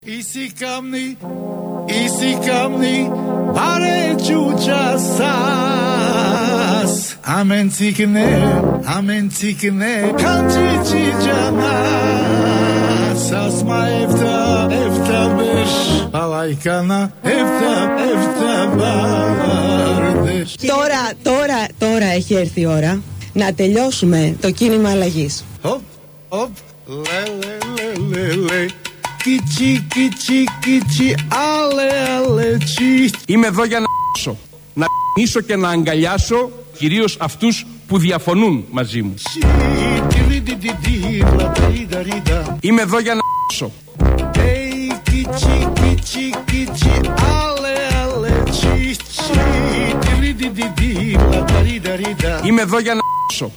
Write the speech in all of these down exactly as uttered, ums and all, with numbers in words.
Easy kamni, easy kamni, bare chucha sas. Amen tikne, amen tikne, kanji chijana. Sas ma efta, efta besh, alaykana, efta, efta bardesh. Τώρα, τώρα, τώρα έχει έρθει η ώρα να τελειώσουμε το κίνημα αλλαγής. Hop, hop, le, le, le, le, le. Κιτσι, κιτσι, κιτσι, αλε, αλε, τσι. Είμαι εδώ για να ***σω, να ***σω και να αγκαλιάσω κυρίως αυτούς που διαφωνούν μαζί μου. Είμαι εδώ για να ***σω. Κιτσι, κιτσι, κιτσι, αλε, αλε, τσι. Είμαι εδώ για να ***σω.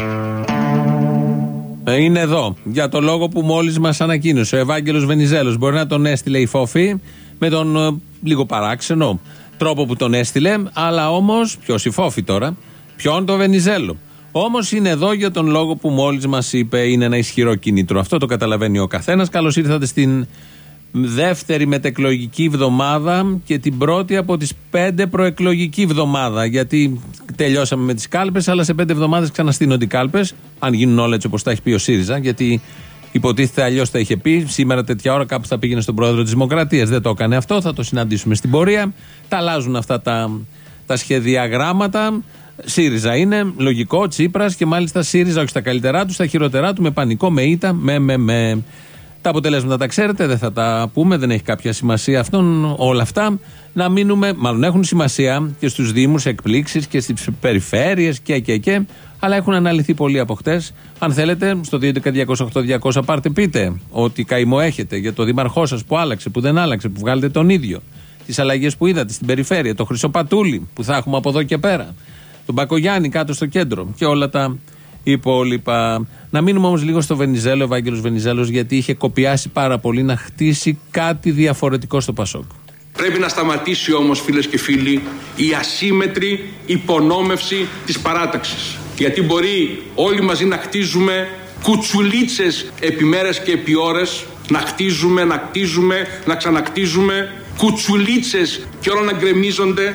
Είναι εδώ, για το λόγο που μόλις μας ανακοίνωσε ο Ευάγγελος Βενιζέλος. Μπορεί να τον έστειλε η Φόφη με τον ε, λίγο παράξενο τρόπο που τον έστειλε, αλλά όμως, ποιος η Φόφη τώρα, ποιον το Βενιζέλο. Όμως είναι εδώ για τον λόγο που μόλις μας είπε, είναι ένα ισχυρό κίνητρο. Αυτό το καταλαβαίνει ο καθένας. Καλώς ήρθατε στην δεύτερη μετεκλογική εβδομάδα και την πρώτη από τις πέντε προεκλογική εβδομάδα. Γιατί τελειώσαμε με τις κάλπες, αλλά σε πέντε εβδομάδες ξαναστείνονται οι κάλπες. Αν γίνουν όλα έτσι όπως τα έχει πει ο ΣΥΡΙΖΑ, γιατί υποτίθεται αλλιώς τα είχε πει. Σήμερα τέτοια ώρα κάπου θα πήγαινε στον πρόεδρο της Δημοκρατίας. Δεν το έκανε αυτό, θα το συναντήσουμε στην πορεία. Τα αλλάζουν αυτά τα, τα σχεδιαγράμματα. ΣΥΡΙΖΑ είναι, λογικό, Τσίπρας και μάλιστα ΣΥΡΙΖΑ όχι στα καλύτερά του, στα χειρότερά του, με πανικό, με ήττα, με, με, με. Τα αποτελέσματα τα ξέρετε, δεν θα τα πούμε, δεν έχει κάποια σημασία αυτόν, όλα αυτά. Να μείνουμε, μάλλον έχουν σημασία και στους δήμους, εκπλήξεις και στις περιφέρειες και και και, αλλά έχουν αναλυθεί πολύ από χτες. Αν θέλετε, στο δύο έντεκα διακόσια οκτώ διακόσια πάρτε, πείτε ότι καημό έχετε για το δήμαρχό σας που άλλαξε, που δεν άλλαξε, που βγάλετε τον ίδιο. Τις αλλαγές που είδατε στην περιφέρεια, το Χρυσοπατούλη που θα έχουμε από εδώ και πέρα, τον Μπακογιάννη κάτω στο κέντρο και όλα τα υπόλοιπα. Να μείνουμε όμως λίγο στο Βενιζέλο, ο Ευάγγελος Βενιζέλος, γιατί είχε κοπιάσει πάρα πολύ να χτίσει κάτι διαφορετικό στο Πασόκ. Πρέπει να σταματήσει όμως, φίλες και φίλοι, η ασύμετρη υπονόμευση της παράταξης. Γιατί μπορεί όλοι μαζί να χτίζουμε κουτσουλίτσες επί μέρες και επί ώρες, να χτίζουμε, να χτίζουμε, να ξανακτίζουμε κουτσουλίτσες και όλα να γκρεμίζονται.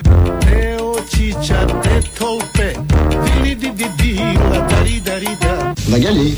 Βαγγέλη.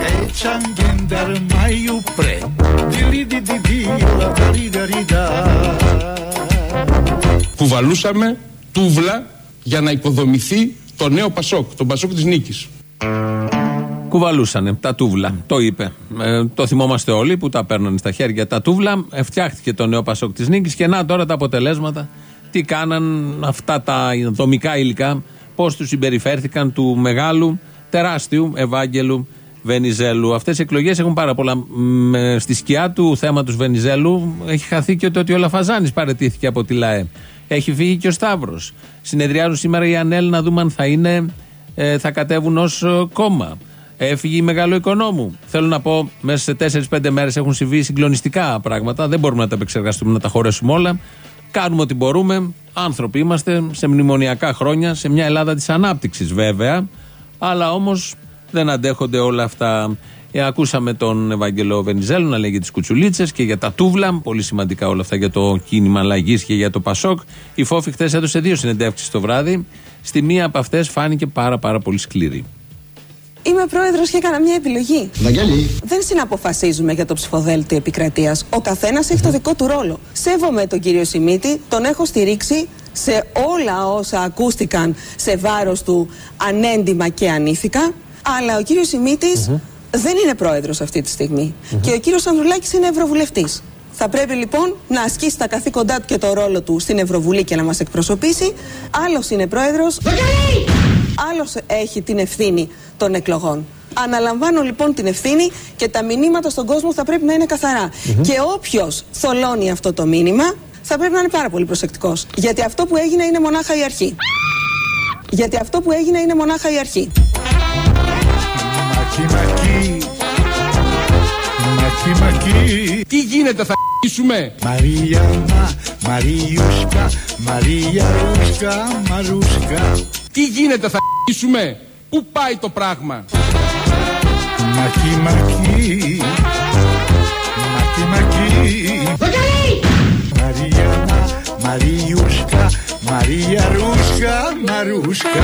Κουβαλούσαμε τούβλα για να οικοδομηθεί το νέο Πασόκ, το Πασόκ της νίκης. Κουβαλούσανε τα τούβλα, το είπε. Ε, το θυμόμαστε όλοι που τα παίρνανε στα χέρια τα τούβλα. Ε, φτιάχτηκε το νέο Πασόκ της νίκης και να τώρα τα αποτελέσματα. Τι κάναν αυτά τα δομικά υλικά, πώς τους συμπεριφέρθηκαν του μεγάλου, τεράστιου Ευάγγελου Βενιζέλου. Αυτές οι εκλογές έχουν πάρα πολλά. Με, στη σκιά του θέματος Βενιζέλου έχει χαθεί και ότι ο Λαφαζάνης παραιτήθηκε από τη ΛΑΕ. Έχει φύγει και ο Σταύρος. Συνεδριάζουν σήμερα οι ΑΝΕΛ να δούμε αν θα, είναι, ε, θα κατέβουν ως κόμμα. Έφυγε η Μεγαλοοικονόμου. Θέλω να πω, μέσα σε τέσσερις πέντε μέρες έχουν συμβεί συγκλονιστικά πράγματα. Δεν μπορούμε να τα επεξεργαστούμε, να τα χωρέσουμε όλα. Κάνουμε ό,τι μπορούμε. Άνθρωποι είμαστε σε μνημονιακά χρόνια, σε μια Ελλάδα της ανάπτυξης βέβαια. Αλλά όμως δεν αντέχονται όλα αυτά. Ε, ακούσαμε τον Ευάγγελο Βενιζέλο να λέει για τις κουτσουλίτσες και για τα τούβλα. Πολύ σημαντικά όλα αυτά για το κίνημα αλλαγής και για το Πασόκ. Η Φόφη χθες έδωσε δύο συνεντεύξεις το βράδυ. Στη μία από αυτές φάνηκε πάρα πάρα πολύ σκληρή. Είμαι πρόεδρος και έκανα μια επιλογή. Βαγγέλη. Δεν συναποφασίζουμε για το ψηφοδέλτιο επικρατείας. Ο καθένας έχει το δικό του ρόλο. Σέβομαι τον κύριο Σιμίτη, τον έχω στηρίξει σε όλα όσα ακούστηκαν σε βάρος του ανέντιμα και ανήθικα. Αλλά ο κύριος Σιμίτης mm-hmm. δεν είναι πρόεδρος αυτή τη στιγμή. Mm-hmm. Και ο κύριος Ανδρουλάκης είναι ευρωβουλευτής. Θα πρέπει λοιπόν να ασκήσει τα καθήκοντά του και το ρόλο του στην Ευρωβουλή και να μας εκπροσωπήσει. Άλλος είναι πρόεδρος. Βαγγέλη! Άλλος έχει την ευθύνη των εκλογών. Αναλαμβάνω λοιπόν την ευθύνη και τα μηνύματα στον κόσμο θα πρέπει να είναι καθαρά. Mm-hmm. Και όποιος θολώνει αυτό το μήνυμα θα πρέπει να είναι πάρα πολύ προσεκτικός. Γιατί αυτό που έγινε είναι μονάχα η αρχή. Γιατί αυτό που έγινε είναι μονάχα η αρχή. Μακι, μακι. Μακι, μακι. Τι γίνεται, θα ***σουμε. Μαριάννα, Μαριούσκα, Μαριαρούσκα, Μαρούσκα. Τι γίνεται, θα ***σουμε. Πού πάει το πράγμα. Μακι, μακι. Μακι, Μακή. Μαριάννα, Μαριούσκα, Μαρία Ρούσκα, Μαρούσκα.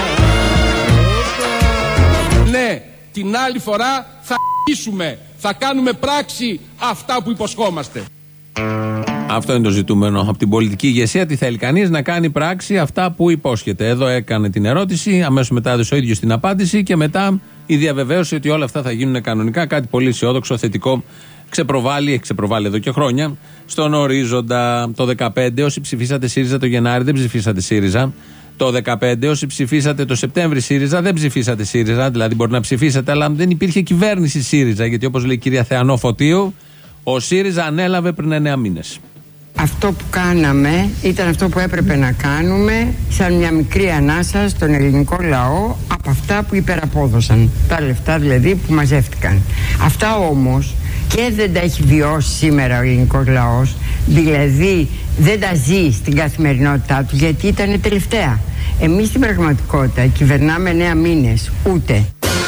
Ναι, την άλλη φορά θα αρχίσουμε, θα κάνουμε πράξη αυτά που υποσχόμαστε. Αυτό είναι το ζητούμενο από την πολιτική ηγεσία. Τι θέλει κανείς? Να κάνει πράξη αυτά που υπόσχεται. Εδώ έκανε την ερώτηση, αμέσως μετά έδωσε ο ίδιος την απάντηση και μετά η διαβεβαίωση ότι όλα αυτά θα γίνουν κανονικά. Κάτι πολύ αισιόδοξο, θετικό. Ξεπροβάλλει, έχει ξεπροβάλλει εδώ και χρόνια στον ορίζοντα. Το δεκαπέντε όσοι ψηφίσατε ΣΥΡΙΖΑ το Γενάρη δεν ψηφίσατε ΣΥΡΙΖΑ. Το δεκαπέντε όσοι ψηφίσατε το Σεπτέμβρη ΣΥΡΙΖΑ δεν ψηφίσατε ΣΥΡΙΖΑ. Δηλαδή μπορεί να ψηφίσατε, αλλά δεν υπήρχε κυβέρνηση ΣΥΡΙΖΑ. Γιατί όπως λέει η κυρία Θεανό Φωτίου, ο ΣΥΡΙΖΑ ανέλαβε πριν εννέα μήνες. Αυτό που κάναμε ήταν αυτό που έπρεπε να κάνουμε, σαν μια μικρή ανάσα στον ελληνικό λαό από αυτά που υπεραπόδωσαν. Τα λεφτά δηλαδή που μαζεύτηκαν. Αυτά όμως και δεν τα έχει βιώσει σήμερα ο ελληνικός λαός, δηλαδή δεν τα ζει στην καθημερινότητά του γιατί ήταν τελευταία. Εμείς στην πραγματικότητα κυβερνάμε εννέα μήνες, ούτε.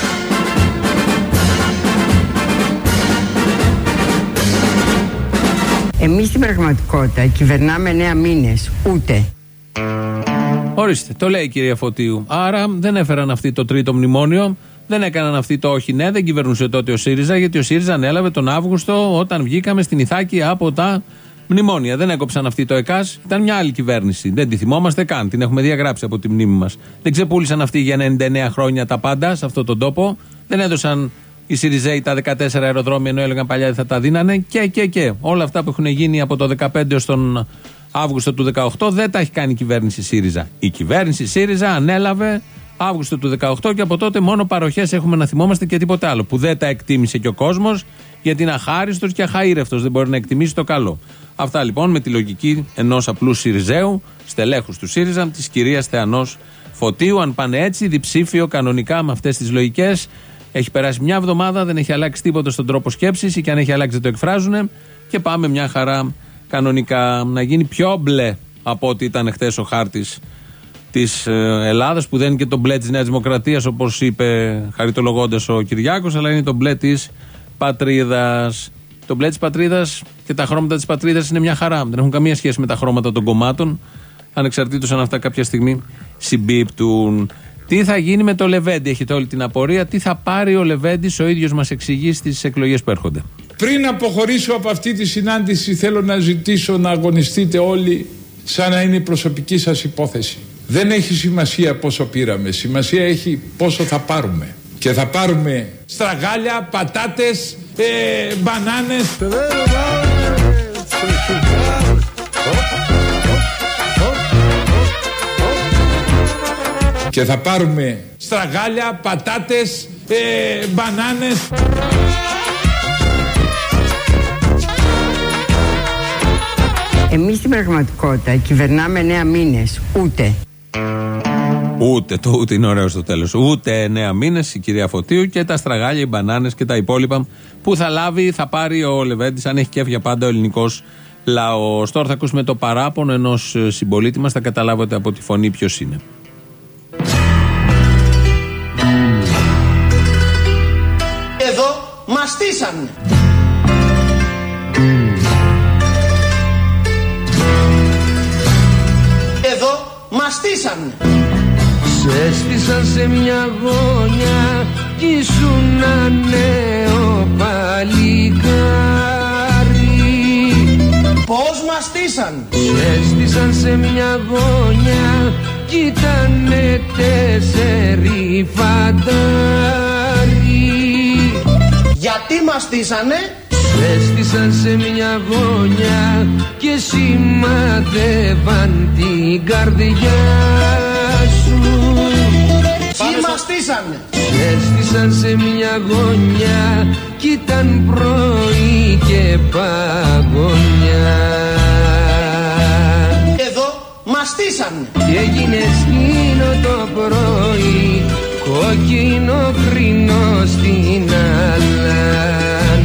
Εμείς στην πραγματικότητα κυβερνάμε εννέα μήνες, ούτε. Ορίστε, το λέει η κυρία Φωτίου. Άρα δεν έφεραν αυτοί το τρίτο μνημόνιο, δεν έκαναν αυτοί το όχι ναι, δεν κυβερνούσε τότε ο ΣΥΡΙΖΑ, γιατί ο ΣΥΡΙΖΑ ανέλαβε τον Αύγουστο όταν βγήκαμε στην Ιθάκη από τα μνημόνια. Δεν έκοψαν αυτοί το ΕΚΑΣ, ήταν μια άλλη κυβέρνηση. Δεν τη θυμόμαστε καν, την έχουμε διαγράψει από τη μνήμη μας. Δεν ξεπούλησαν αυτοί για ενενήντα εννέα χρόνια τα πάντα σε αυτόν τον τόπο, δεν έδωσαν οι ΣΥΡΙΖΑΙ τα δεκατέσσερα αεροδρόμια ενώ έλεγαν παλιά θα τα δίνανε και και και. Όλα αυτά που έχουν γίνει από το δεκαπέντε ως τον Αύγουστο του δεκαοκτώ δεν τα έχει κάνει η κυβέρνηση ΣΥΡΙΖΑ. Η κυβέρνηση ΣΥΡΙΖΑ ανέλαβε Αύγουστο του δεκαοκτώ και από τότε μόνο παροχές έχουμε να θυμόμαστε και τίποτε άλλο. Που δεν τα εκτίμησε και ο κόσμος γιατί είναι αχάριστος και αχαήρευτος. Δεν μπορεί να εκτιμήσει το καλό. Αυτά λοιπόν με τη λογική ενός απλού ΣΥΡΙΖΑΙΟΥ, στελέχους του ΣΥΡΙΖΑ, της κυρίας Θεανός Φωτίου. Αν πάνε έτσι, διψήφιο κανονικά με αυτές τις λογικές. Έχει περάσει μια εβδομάδα, δεν έχει αλλάξει τίποτα στον τρόπο σκέψης ή και αν έχει αλλάξει δεν το εκφράζουν και πάμε μια χαρά κανονικά να γίνει πιο μπλε από ό,τι ήταν χθες ο χάρτης της Ελλάδας, που δεν είναι και το μπλε της Νέας Δημοκρατίας όπως είπε χαριτολογώντας ο Κυριάκος, αλλά είναι το μπλε της πατρίδας. Το μπλε της πατρίδας και τα χρώματα της πατρίδας είναι μια χαρά, δεν έχουν καμία σχέση με τα χρώματα των κομμάτων, ανεξαρτήτως αν αυτά κάποια στιγμή συμπίπτουν. Τι θα γίνει με το Λεβέντη, έχετε όλη την απορία. Τι θα πάρει ο Λεβέντης, ο ίδιος μας εξηγεί στις εκλογές που έρχονται. Πριν αποχωρήσω από αυτή τη συνάντηση, θέλω να ζητήσω να αγωνιστείτε όλοι σαν να είναι η προσωπική σας υπόθεση. Δεν έχει σημασία πόσο πήραμε, σημασία έχει πόσο θα πάρουμε. Και θα πάρουμε στραγάλια, πατάτες, ε, μπανάνες. Και θα πάρουμε στραγάλια, πατάτες, ε, μπανάνες. Εμείς στην πραγματικότητα κυβερνάμε εννέα μήνες, ούτε. Ούτε, το ούτε είναι ωραίο στο τέλος. Ούτε εννέα μήνες η κυρία Φωτίου και τα στραγάλια, οι μπανάνες και τα υπόλοιπα που θα λάβει, θα πάρει ο Λεβέντης, αν έχει κέφια πάντα ο ελληνικός λαός. Τώρα θα ακούσουμε το παράπονο ενός συμπολίτη μας, θα καταλάβετε από τη φωνή ποιος είναι. Εδώ μαστίσαν. Εδώ μαστίσαν. Σε στήσαν σε μια γωνιά κι ήσουν ένα νέο παλικάρι. Πώς μαστίσαν? Σε στήσαν σε μια γωνιά κι ήτανε τέσσερι φαντάρι. Γιατί μαστίσανε? Σε στήσαν σε μια γωνιά και σημαδεύαν την καρδιά σου. Τι μαστίσανε? Σε στήσαν σε μια γωνιά κι ήταν πρωί και παγωνιά. Εδώ μαστίσανε. Και έγινε σκήνο το πρωί, κόκκινο κρίνο στην αλάνα.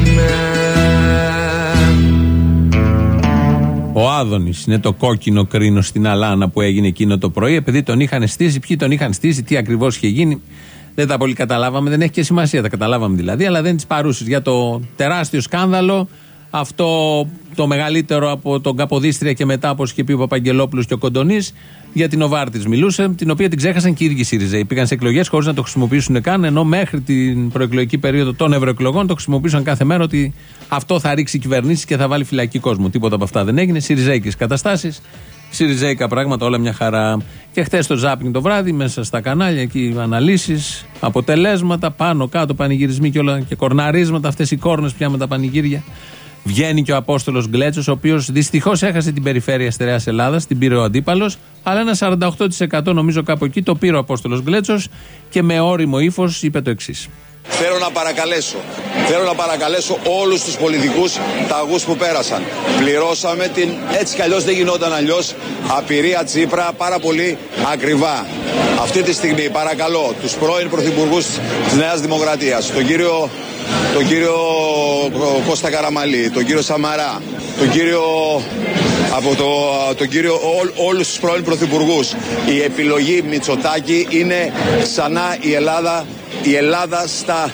Ο Άδωνης είναι το κόκκινο κρίνο στην αλάνα που έγινε εκείνο το πρωί, επειδή τον είχαν στήσει, ποιοι τον είχαν στήσει, τι ακριβώς είχε γίνει. Δεν τα πολύ καταλάβαμε, δεν έχει και σημασία, τα καταλάβαμε δηλαδή, αλλά δεν τις παρούσες για το τεράστιο σκάνδαλο Αυτό το μεγαλύτερο από τον Καποδίστρια και μετά, όπως είχε πει ο Παπαγγελόπουλος και ο Κοντονής, για την Νοβάρτης μιλούσε, την οποία την ξέχασαν και οι ίδιοι ΣΥΡΙΖΑΙ. Πήγαν σε εκλογές χωρίς να το χρησιμοποιήσουν καν, ενώ μέχρι την προεκλογική περίοδο των ευρωεκλογών το χρησιμοποιούσαν κάθε μέρα ότι αυτό θα ρίξει κυβερνήσεις και θα βάλει φυλακή κόσμο. Τίποτα από αυτά δεν έγινε. ΣΥΡΙΖΑΙΚες καταστάσεις, ΣΥΡΙΖΑΙΚα πράγματα, όλα μια χαρά. Και χτες το ζάπινγκ το βράδυ, μέσα στα κανάλια, εκεί αναλύσεις, αποτελέσματα, πάνω κάτω, πανηγυρισμοί και όλα και κορναρίσματα, αυτές οι κόρνες πια με τα πανηγύρια. Βγαίνει και ο Απόστολος Γκλέτσος, ο οποίος δυστυχώς έχασε την περιφέρεια Στερεάς Ελλάδας, την πήρε ο αντίπαλος, αλλά ένα σαράντα οκτώ τοις εκατό νομίζω κάπου εκεί το πήρε ο Απόστολος Γκλέτσος και με ώριμο ύφος είπε το εξής. Θέλω να παρακαλέσω, θέλω να παρακαλέσω όλους τους πολιτικούς ταγούς που πέρασαν. Πληρώσαμε την, έτσι κι αλλιώς δεν γινόταν αλλιώς, απειρία Τσίπρα πάρα πολύ ακριβά. Αυτή τη στιγμή παρακαλώ τους πρώην πρωθυπουργούς της Νέας Δημοκρατίας, τον κύριο, τον κύριο Κώστα Καραμαλή, τον κύριο Σαμαρά, τον κύριο, από το, τον κύριο ό, όλους τους πρώην πρωθυπουργούς. Η επιλογή Μητσοτάκη είναι ξανά η Ελλάδα, η Ελλάδα στα,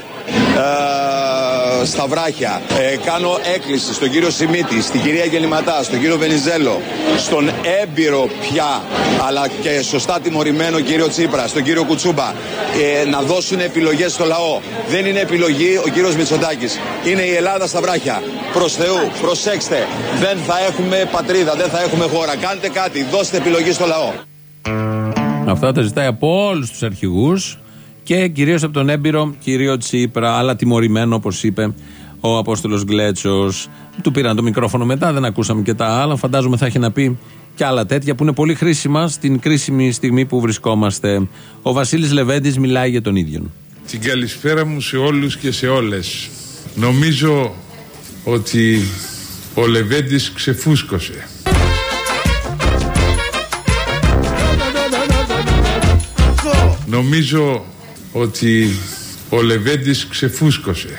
ε, στα βράχια. Ε, κάνω έκκληση στον κύριο Σιμίτη, στην κυρία Γεληματά, στον κύριο Βενιζέλο, στον έμπειρο πια αλλά και σωστά τιμωρημένο κύριο Τσίπρα, στον κύριο Κουτσούμπα, ε, να δώσουν επιλογές στο λαό. Δεν είναι επιλογή ο κύριος Μητσοτάκης. Είναι η Ελλάδα στα βράχια. Προς Θεού, προσέξτε, δεν θα έχουμε πατρίδα, δεν θα έχουμε χώρα. Κάντε κάτι, δώστε επιλογή στο λαό. Αυτά τα ζητάει από όλους τους αρχηγούς και κυρίως από τον έμπειρο κύριο Τσίπρα, αλλά τιμωρημένο, όπως είπε ο Απόστολος Γκλέτσος. Του πήραν το μικρόφωνο μετά, δεν ακούσαμε και τα άλλα. Φαντάζομαι θα έχει να πει και άλλα τέτοια που είναι πολύ χρήσιμα στην κρίσιμη στιγμή που βρισκόμαστε. Ο Βασίλης Λεβέντης μιλάει για τον ίδιο. Την καλησπέρα μου σε όλους και σε όλες. Νομίζω ότι ο Λεβέντης ξεφούσκωσε. Νομίζω ότι ο Λεβέντης ξεφούσκωσε.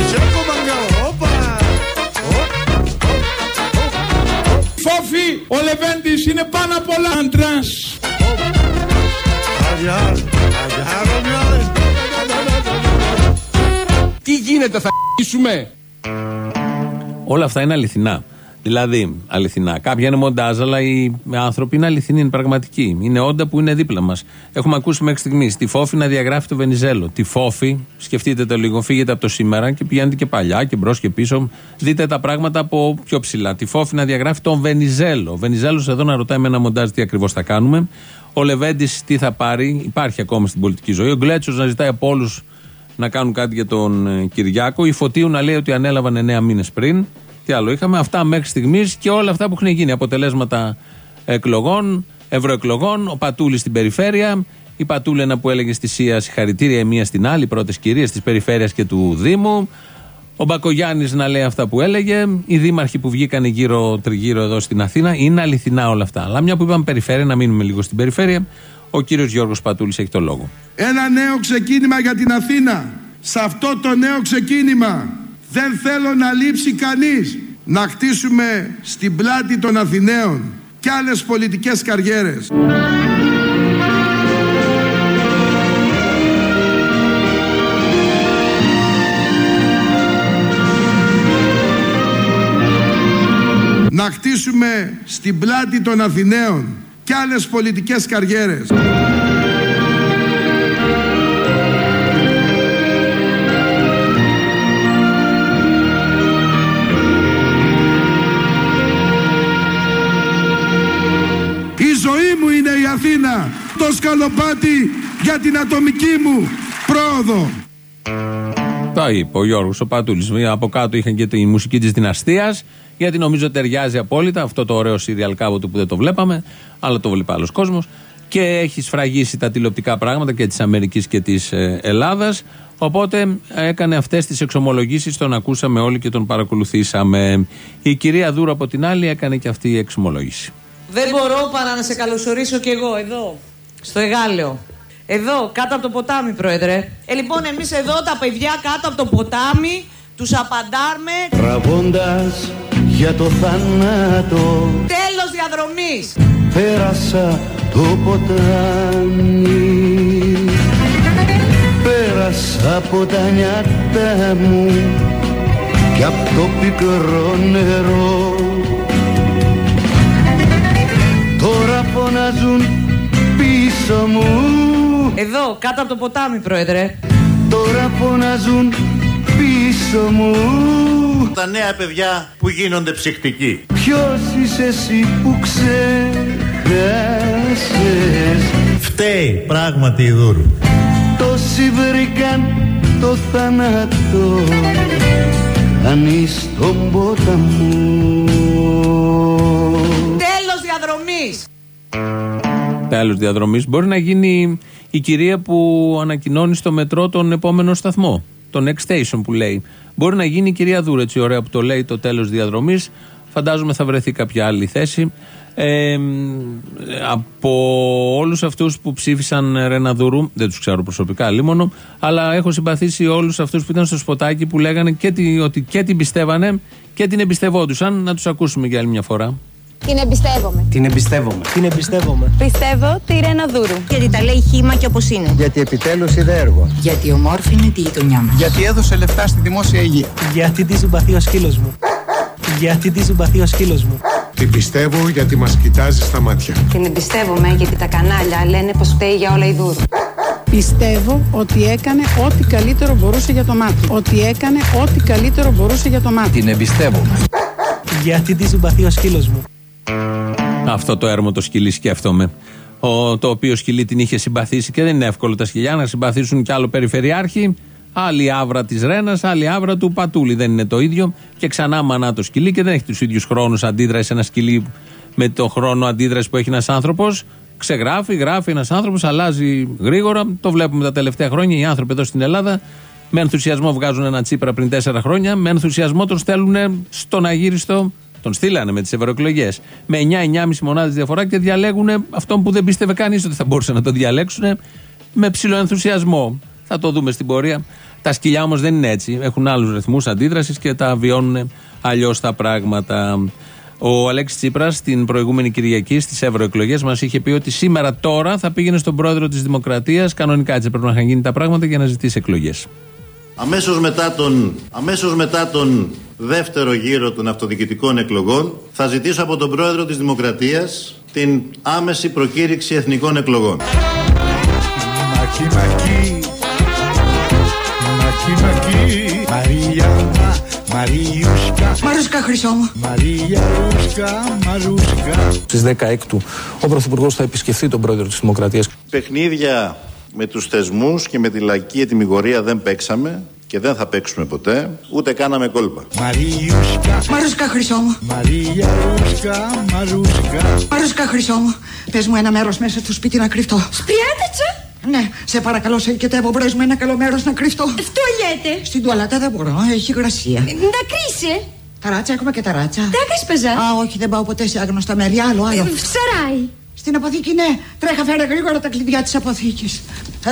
Φόφη, ο Λεβέντης είναι πάνω απ' όλα άντρας. Τι γίνεται, θα ***σουμε? Όλα αυτά είναι αληθινά. Δηλαδή, αληθινά. Κάποια είναι μοντάζ, αλλά οι άνθρωποι είναι αληθινοί, είναι πραγματικοί. Είναι όντα που είναι δίπλα μας. Έχουμε ακούσει μέχρι στιγμής τη Φόφη να διαγράφει το Βενιζέλο. Τη Φόφη, σκεφτείτε το λίγο, φύγετε από το σήμερα και πηγαίνετε και παλιά και μπρος και πίσω. Δείτε τα πράγματα από πιο ψηλά. Τη Φόφη να διαγράφει τον Βενιζέλο. Ο Βενιζέλος εδώ να ρωτάει με ένα μοντάζ τι ακριβώς θα κάνουμε. Ο Λεβέντης τι θα πάρει, υπάρχει ακόμα στην πολιτική ζωή. Ο Γκλέτσος να ζητάει από όλους να κάνουν κάτι για τον Κυριάκο. Η Φωτίου να λέει ότι ανέλαβαν εννέα μήνες πριν. Τι άλλο είχαμε, αυτά μέχρι στιγμής και όλα αυτά που έχουν γίνει. Αποτελέσματα εκλογών, ευρωεκλογών, ο Πατούλης στην περιφέρεια, η Πατούλενα που έλεγε στη ΣΥΑ συγχαρητήρια η μία στην άλλη, πρώτες κυρίες της περιφέρειας και του Δήμου. Ο Μπακογιάννης να λέει αυτά που έλεγε. Οι δήμαρχοι που βγήκαν γύρω τριγύρω εδώ στην Αθήνα. Είναι αληθινά όλα αυτά. Αλλά μια που είπαμε περιφέρεια, να μείνουμε λίγο στην περιφέρεια. Ο κύριος Γιώργος Πατούλης έχει το λόγο. Ένα νέο ξεκίνημα για την Αθήνα. Σε αυτό το νέο ξεκίνημα δεν θέλω να λείψει κανείς. Να χτίσουμε στην πλάτη των Αθηναίων και άλλες πολιτικές καριέρες. Να χτίσουμε στην πλάτη των Αθηναίων και άλλες πολιτικές καριέρες. Η ζωή μου είναι η Αθήνα, το σκαλοπάτι για την ατομική μου πρόοδο. Τα είπε ο Γιώργος ο Πατούλης. Από κάτω είχαν και τη μουσική της Δυναστείας, γιατί νομίζω ταιριάζει απόλυτα αυτό το ωραίο serial κάποτε που δεν το βλέπαμε, αλλά το βλέπει άλλος κόσμος. Και έχει σφραγίσει τα τηλεοπτικά πράγματα και της Αμερικής και της ε, Ελλάδας. Οπότε έκανε αυτές τις εξομολογήσεις, τον ακούσαμε όλοι και τον παρακολουθήσαμε. Η κυρία Δούρο από την άλλη έκανε και αυτή η εξομολόγηση. Δεν μπορώ παρά να σε καλωσορίσω κι εγώ εδώ, στο Εγάλεο. Εδώ, κάτω από το ποτάμι, Πρόεδρε. Ε, λοιπόν, εμείς εδώ τα παιδιά κάτω από το ποτάμι τους απαντάρμε τραβώντας για το θάνατο. Τέλος διαδρομής. Πέρασα το ποτάμι, πέρασα από τα νιάτα μου κι απ' το πικρό νερό. Τώρα φωνάζουν πίσω μου. Εδώ, κάτω από το ποτάμι, πρόεδρε. Τώρα φωνάζουν πίσω μου. Τα νέα παιδιά που γίνονται ψυχτικοί. Ποιος είσαι εσύ που ξέχασες? Φταίει πράγματι η Δούρου. Τόσοι βρήκαν το θάνατο ανείς τον ποταμό. Τέλος διαδρομής. Τέλος διαδρομής. Μπορεί να γίνει η κυρία που ανακοινώνει στο μετρό τον επόμενο σταθμό, το next station που λέει. Μπορεί να γίνει η κυρία Δούρου, έτσι ωραία που το λέει, το τέλος διαδρομής. Φαντάζομαι θα βρεθεί κάποια άλλη θέση. Ε, από όλους αυτούς που ψήφισαν Ρένα Δούρου, δεν τους ξέρω προσωπικά λίμωνο, αλλά έχω συμπαθήσει όλους αυτούς που ήταν στο σποτάκι που λέγανε και τι, ότι και την πιστεύανε και την εμπιστευόντουσαν. Να τους ακούσουμε για άλλη μια φορά. Την εμπιστεύομαι. Την εμπιστεύομαι. Την εμπιστεύομαι. Πιστεύω τη Ρένα Δούρου. Γιατί τα λέει χύμα και όπως είναι. Γιατί επιτέλους είδε έργο. Γιατί ομόρφινε τη γειτονιά μας. Γιατί έδωσε λεφτά στη δημόσια υγεία. Γιατί τη συμπαθεί ο σκύλος μου. Γιατί τη συμπαθεί ο σκύλος μου. Την πιστεύω γιατί μας κοιτάζει στα μάτια. Την εμπιστεύομαι γιατί τα κανάλια λένε πως φταίει για όλα η Δούρου. Πιστεύω ότι έκανε ό,τι καλύτερο μπορούσε για το μάτι. Ότι έκανε ό,τι καλύτερο μπορούσε για το μάτι. Την εμπιστεύομαι. Γιατί τη συμπαθεί ο σκύλος μου. Αυτό το έρμο το σκυλί σκέφτομαι. Ο, το οποίο σκυλί την είχε συμπαθήσει και δεν είναι εύκολο τα σκυλιά να συμπαθήσουν κι άλλο περιφερειάρχη. Άλλη άβρα της Ρένας, άλλη άβρα του Πατούλη. Δεν είναι το ίδιο. Και ξανά μανά το σκυλί και δεν έχει τους ίδιους χρόνους αντίδραση ένα σκυλί με το χρόνο αντίδραση που έχει ένας άνθρωπος. Ξεγράφει, γράφει ένας άνθρωπος, αλλάζει γρήγορα. Το βλέπουμε τα τελευταία χρόνια. Οι άνθρωποι εδώ στην Ελλάδα με ενθουσιασμό βγάζουν ένα Τσίπρα πριν τέσσερα χρόνια. Με ενθουσιασμό τον στέλνουν στον αγύριστο. Τον στείλανε με τις ευρωεκλογές. Με εννιά εννιά κόμμα πέντε μονάδες διαφορά και διαλέγουν αυτόν που δεν πίστευε κανείς ότι θα μπορούσε να το διαλέξουν με ψηλό ενθουσιασμό. Θα το δούμε στην πορεία. Τα σκυλιά όμως δεν είναι έτσι. Έχουν άλλους ρυθμούς αντίδρασης και τα βιώνουν αλλιώς τα πράγματα. Ο Αλέξης Τσίπρας την προηγούμενη Κυριακή στις ευρωεκλογές μας είχε πει ότι σήμερα τώρα θα πήγαινε στον πρόεδρο της Δημοκρατίας. Κανονικά έτσι πρέπει να είχαν γίνει τα πράγματα για να ζητήσει εκλογές. Αμέσως μετά τον, αμέσως μετά τον δεύτερο γύρο των αυτοδιοικητικών εκλογών θα ζητήσω από τον πρόεδρο της Δημοκρατίας την άμεση προκήρυξη εθνικών εκλογών. Μακί, μακί, μακί, μακί, Μαρία, Μαριούσκα. Μαρούσκα, χρυσό μου. Μαριούσκα, Μαρούσκα. Στις δεκαέξι ο Πρωθυπουργός θα επισκεφθεί τον πρόεδρο της Δημοκρατίας. Παιχνίδια με τους θεσμούς και με τη λαϊκή ετυμηγορία δεν παίξαμε και δεν θα παίξουμε ποτέ, ούτε κάναμε κόλπα. Μαριούσκα. Μαρούσκα, χρυσό μου. Μαριούσκα, Μαρούσκα. Μαρούσκα, χρυσό μου. Πες μου ένα μέρος μέσα στο σπίτι να κρυφτώ. Σπιάτετσα. Ναι, σε παρακαλώ, σε οικετεύω, βρες μου ένα καλό μέρος να κρυφτώ. Φτωλιέται. Στην τουαλέτα δεν μπορώ, έχει υγρασία. Να κρύσε. Ταράτσα, έχουμε και ταράτσα. Τάκας πεζά. Α, όχι, δεν πάω ποτέ σε άγνωστα μέρη, άλλο, άλλο. Ψαράει. Στην αποθήκη, ναι. Τρέχα, φέρε γρήγορα τα κλειδιά της αποθήκης. Ε,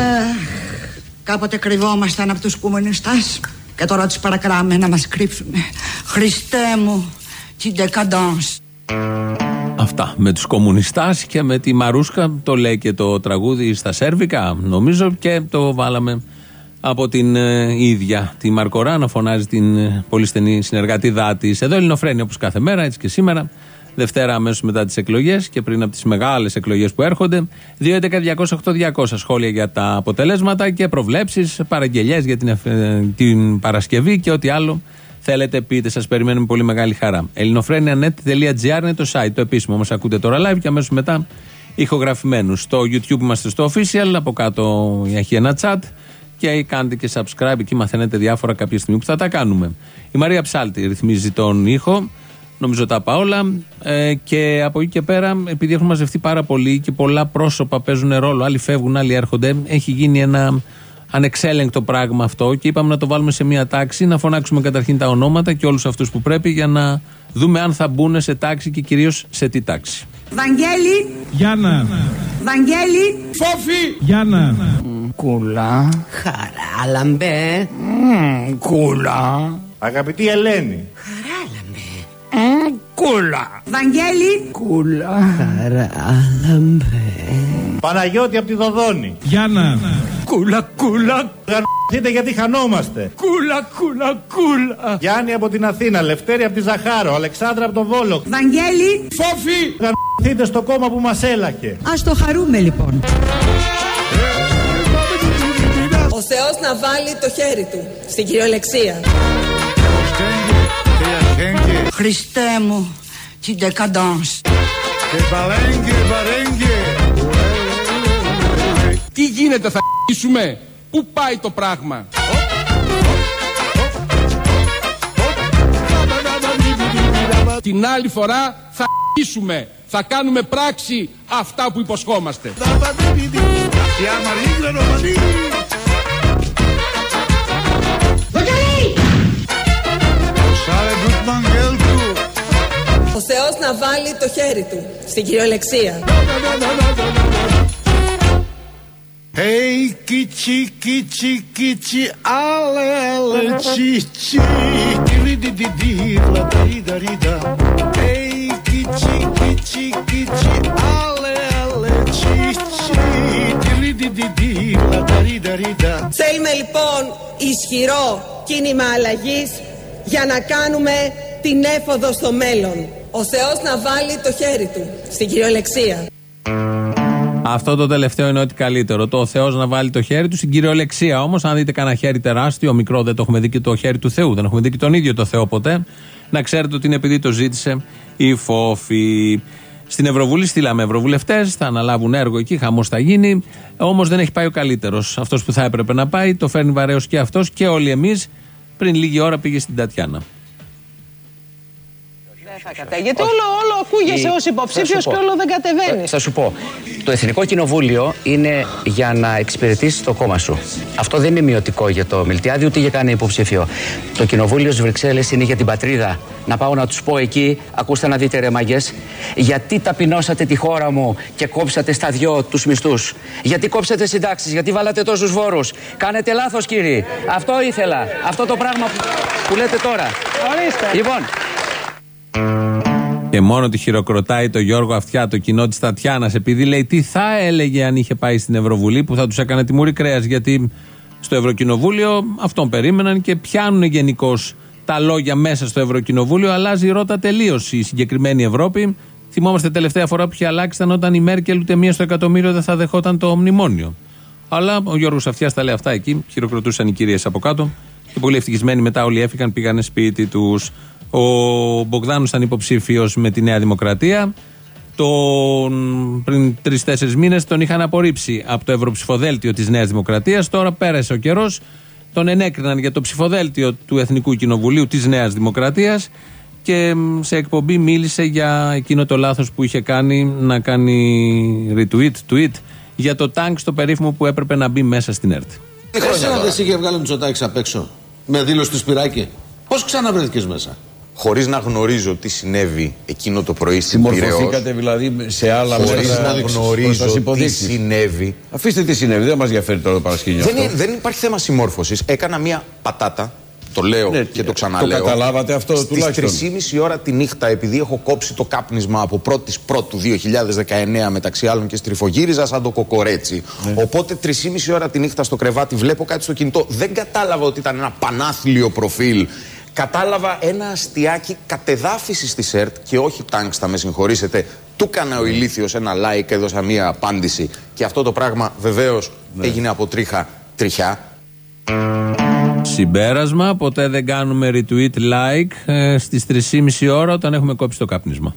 κάποτε κρυβόμασταν από τους κομμουνιστάς και τώρα τους παρακράμε να μας κρύψουν. Χριστέ μου, την decadence. Αυτά με τους κομμουνιστάς και με τη Μαρούσκα, το λέει και το τραγούδι στα σέρβικα νομίζω, και το βάλαμε από την ε, ίδια τη Μαρκορά να φωνάζει την ε, πολύ στενή συνεργατίδά της. Εδώ Ελληνοφρένεια όπως κάθε μέρα, έτσι και σήμερα, Δευτέρα αμέσως μετά τις εκλογές και πριν από τις μεγάλες εκλογές που έρχονται. δύο έντεκα διακόσια οκτώ διακόσια σχόλια για τα αποτελέσματα και προβλέψεις, παραγγελιές για την, ε, την Παρασκευή και ό,τι άλλο θέλετε πείτε, σας περιμένουμε πολύ μεγάλη χαρά. ελληνοφρένια τελεία νετ τελεία τζι άρ είναι το site, το επίσημο. Μας ακούτε τώρα live και αμέσως μετά ηχογραφημένους. Στο YouTube είμαστε στο official, από κάτω έχει ένα chat και κάντε και subscribe, εκεί μαθαίνετε διάφορα κάποια στιγμή που θα τα κάνουμε. Η Μαρία Ψάλτη ρυθμίζει τον ήχο, νομίζω τα πάω όλα, ε, και από εκεί και πέρα, επειδή έχουν μαζευτεί πάρα πολύ και πολλά πρόσωπα παίζουν ρόλο, άλλοι φεύγουν, άλλοι έρχονται, έχει γίνει ένα ανεξέλεγκτο πράγμα αυτό και είπαμε να το βάλουμε σε μια τάξη, να φωνάξουμε καταρχήν τα ονόματα και όλους αυτούς που πρέπει για να δούμε αν θα μπουν σε τάξη και κυρίως σε τι τάξη. Βαγγέλη. Γιάννα. Βαγγέλη. Φόφη. Γιάννα. Κούλα. Χαράλαμπε. Κούλα. Αγαπητή Ελένη. Χαράλαμπε. Κούλα. Βαγγέλη. Κούλα. Χαράλαμπε. Παναγιώτη από τη Δοδόνη. Γιάννα. Κούλα, κούλα. Δείτε γιατί χανόμαστε. Κούλα, κούλα, κούλα. Γιάννη από την Αθήνα, Λευτέρη από τη Ζαχάρο, Αλεξάνδρα από τον Βόλο. Βαγγέλη. Φόφη. Γαμηθείτε στο κόμμα που μας έλακε. Ας το χαρούμε λοιπόν. Ο Θεός να βάλει το χέρι του στην κυριολεξία. Χριστέ μου, την decadence. Τι γίνεται, θα ***σουμε. Πού πάει το πράγμα. Την άλλη φορά θα ***σουμε. Θα κάνουμε πράξη αυτά που υποσχόμαστε. Ο Θεός να βάλει το χέρι του στην κυριολεξία. Hey, kichi, kichi, kichi, ale, ale, chichi, di-di-di-di, la da-di-da-di-da. Hey, kichi, kichi, kichi, ale, ale, chichi, di-di-di-di, la da-di-da-di-da. Θέλουμε λοιπόν ισχυρό κίνημα αλλαγής για να κάνουμε την έφοδο στο μέλλον. Ο Θεός να βάλει το χέρι του στην κυριολεξία. Αυτό το τελευταίο είναι ό,τι καλύτερο. Το Θεός να βάλει το χέρι του στην κυριολεξία. Όμως, αν δείτε κανένα χέρι τεράστιο, μικρό, δεν το έχουμε δει και το χέρι του Θεού. Δεν έχουμε δει και τον ίδιο το Θεό ποτέ. Να ξέρετε ότι είναι επειδή το ζήτησε η Φόφη. Στην Ευρωβουλή στείλαμε ευρωβουλευτές, θα αναλάβουν έργο εκεί, χαμός θα γίνει. Όμως δεν έχει πάει ο καλύτερος. Αυτός που θα έπρεπε να πάει, το φέρνει βαρέως και αυτός και όλοι εμείς. Πριν λίγη ώρα πήγε στην Τατιάνα. Γιατί όλο, όλο ακούγεσαι η... ως υποψήφιος και όλο δεν κατεβαίνει. Θα σου πω, το Εθνικό Κοινοβούλιο είναι για να εξυπηρετήσει το κόμμα σου. Αυτό δεν είναι μειωτικό για το Μιλτιάδη ούτε για κανένα υποψήφιο. Το Κοινοβούλιο στις Βρυξέλλες είναι για την πατρίδα. Να πάω να τους πω εκεί, ακούστε να δείτε ρε μαγκές, γιατί ταπεινώσατε τη χώρα μου και κόψατε στα δυο τους μισθούς. Γιατί κόψατε συντάξεις, γιατί βάλατε τόσους φόρους. Κάνετε λάθος κύριοι. Αυτό ήθελα. Αυτό το πράγμα που, που λέτε τώρα. Ορίστε. Λοιπόν. Και μόνο ότι χειροκροτάει το Γιώργο Αυτιά, το κοινό της Τατιάνας, επειδή λέει τι θα έλεγε αν είχε πάει στην Ευρωβουλή, που θα τους έκανε τιμούρη κρέας, γιατί στο Ευρωκοινοβούλιο αυτόν περίμεναν και πιάνουν γενικώς τα λόγια μέσα στο Ευρωκοινοβούλιο. Αλλάζει η ρότα τελείως η συγκεκριμένη Ευρώπη. Θυμόμαστε τελευταία φορά που είχε αλλάξει ήταν όταν η Μέρκελ ούτε μία στο εκατομμύριο δεν θα δεχόταν το μνημόνιο. Αλλά ο Γιώργος Αυτιάς τα λέει αυτά εκεί, χειροκροτούσαν οι κυρίες από κάτω και πολύ ευτυχισμένοι μετά όλοι έφυγαν, πήγανε σπίτι τους. Ο Μπογδάνος ήταν υποψήφιος με τη Νέα Δημοκρατία. Τον, πριν τρεις-τέσσερις μήνες τον είχαν απορρίψει από το ευρωψηφοδέλτιο της Νέας Δημοκρατίας. Τώρα πέρασε ο καιρός, τον ενέκριναν για το ψηφοδέλτιο του Εθνικού Κοινοβουλίου της Νέας Δημοκρατίας και σε εκπομπή μίλησε για εκείνο το λάθος που είχε κάνει, να κάνει retweet, tweet για το τάγκ στο περίφημο που έπρεπε να μπει μέσα στην ΕΡΤ. Εσένα δεν σε είχε βγάλει ο Μητσοτάκης απ' έξω με δήλωση του Σπυράκη. Πώς ξαναβρέθηκες μέσα? Χωρίς να γνωρίζω τι συνέβη εκείνο το πρωί στην Πειραιώς. Συμμορφωθήκατε δηλαδή σε άλλα μέτρα. Χωρίς να γνωρίζω τι συνέβη. Αφήστε τι συνέβη, δεν μας ενδιαφέρει τώρα το παρασκήνιο. Δεν, είναι, δεν υπάρχει θέμα συμμόρφωσης. Έκανα μια πατάτα. Το λέω ναι, και το ξαναλέω. Το καταλάβατε αυτό στις τουλάχιστον. Στις τρεις και μισή ώρα τη νύχτα, επειδή έχω κόψει το κάπνισμα από πρώτης πρώτου δύο χιλιάδες δεκαεννέα μεταξύ άλλων και στριφογύριζα σαν το κοκορέτσι. Ναι. Οπότε τρεις και μισή ώρα τη νύχτα στο κρεβάτι βλέπω κάτι στο κινητό. Δεν κατάλαβα ότι ήταν ένα πανάθλιο προφίλ. Κατάλαβα ένα αστιάκι κατεδάφισης της ΕΡΤ και όχι τάγκς, θα με συγχωρήσετε. Του έκανα ο ηλίθιος ένα like, έδωσα μία απάντηση. Και αυτό το πράγμα βεβαίως ναι. έγινε από τρίχα τριχιά. Συμπέρασμα, ποτέ δεν κάνουμε retweet like ε, στις τρεις και μισή ώρα όταν έχουμε κόψει το κάπνισμα.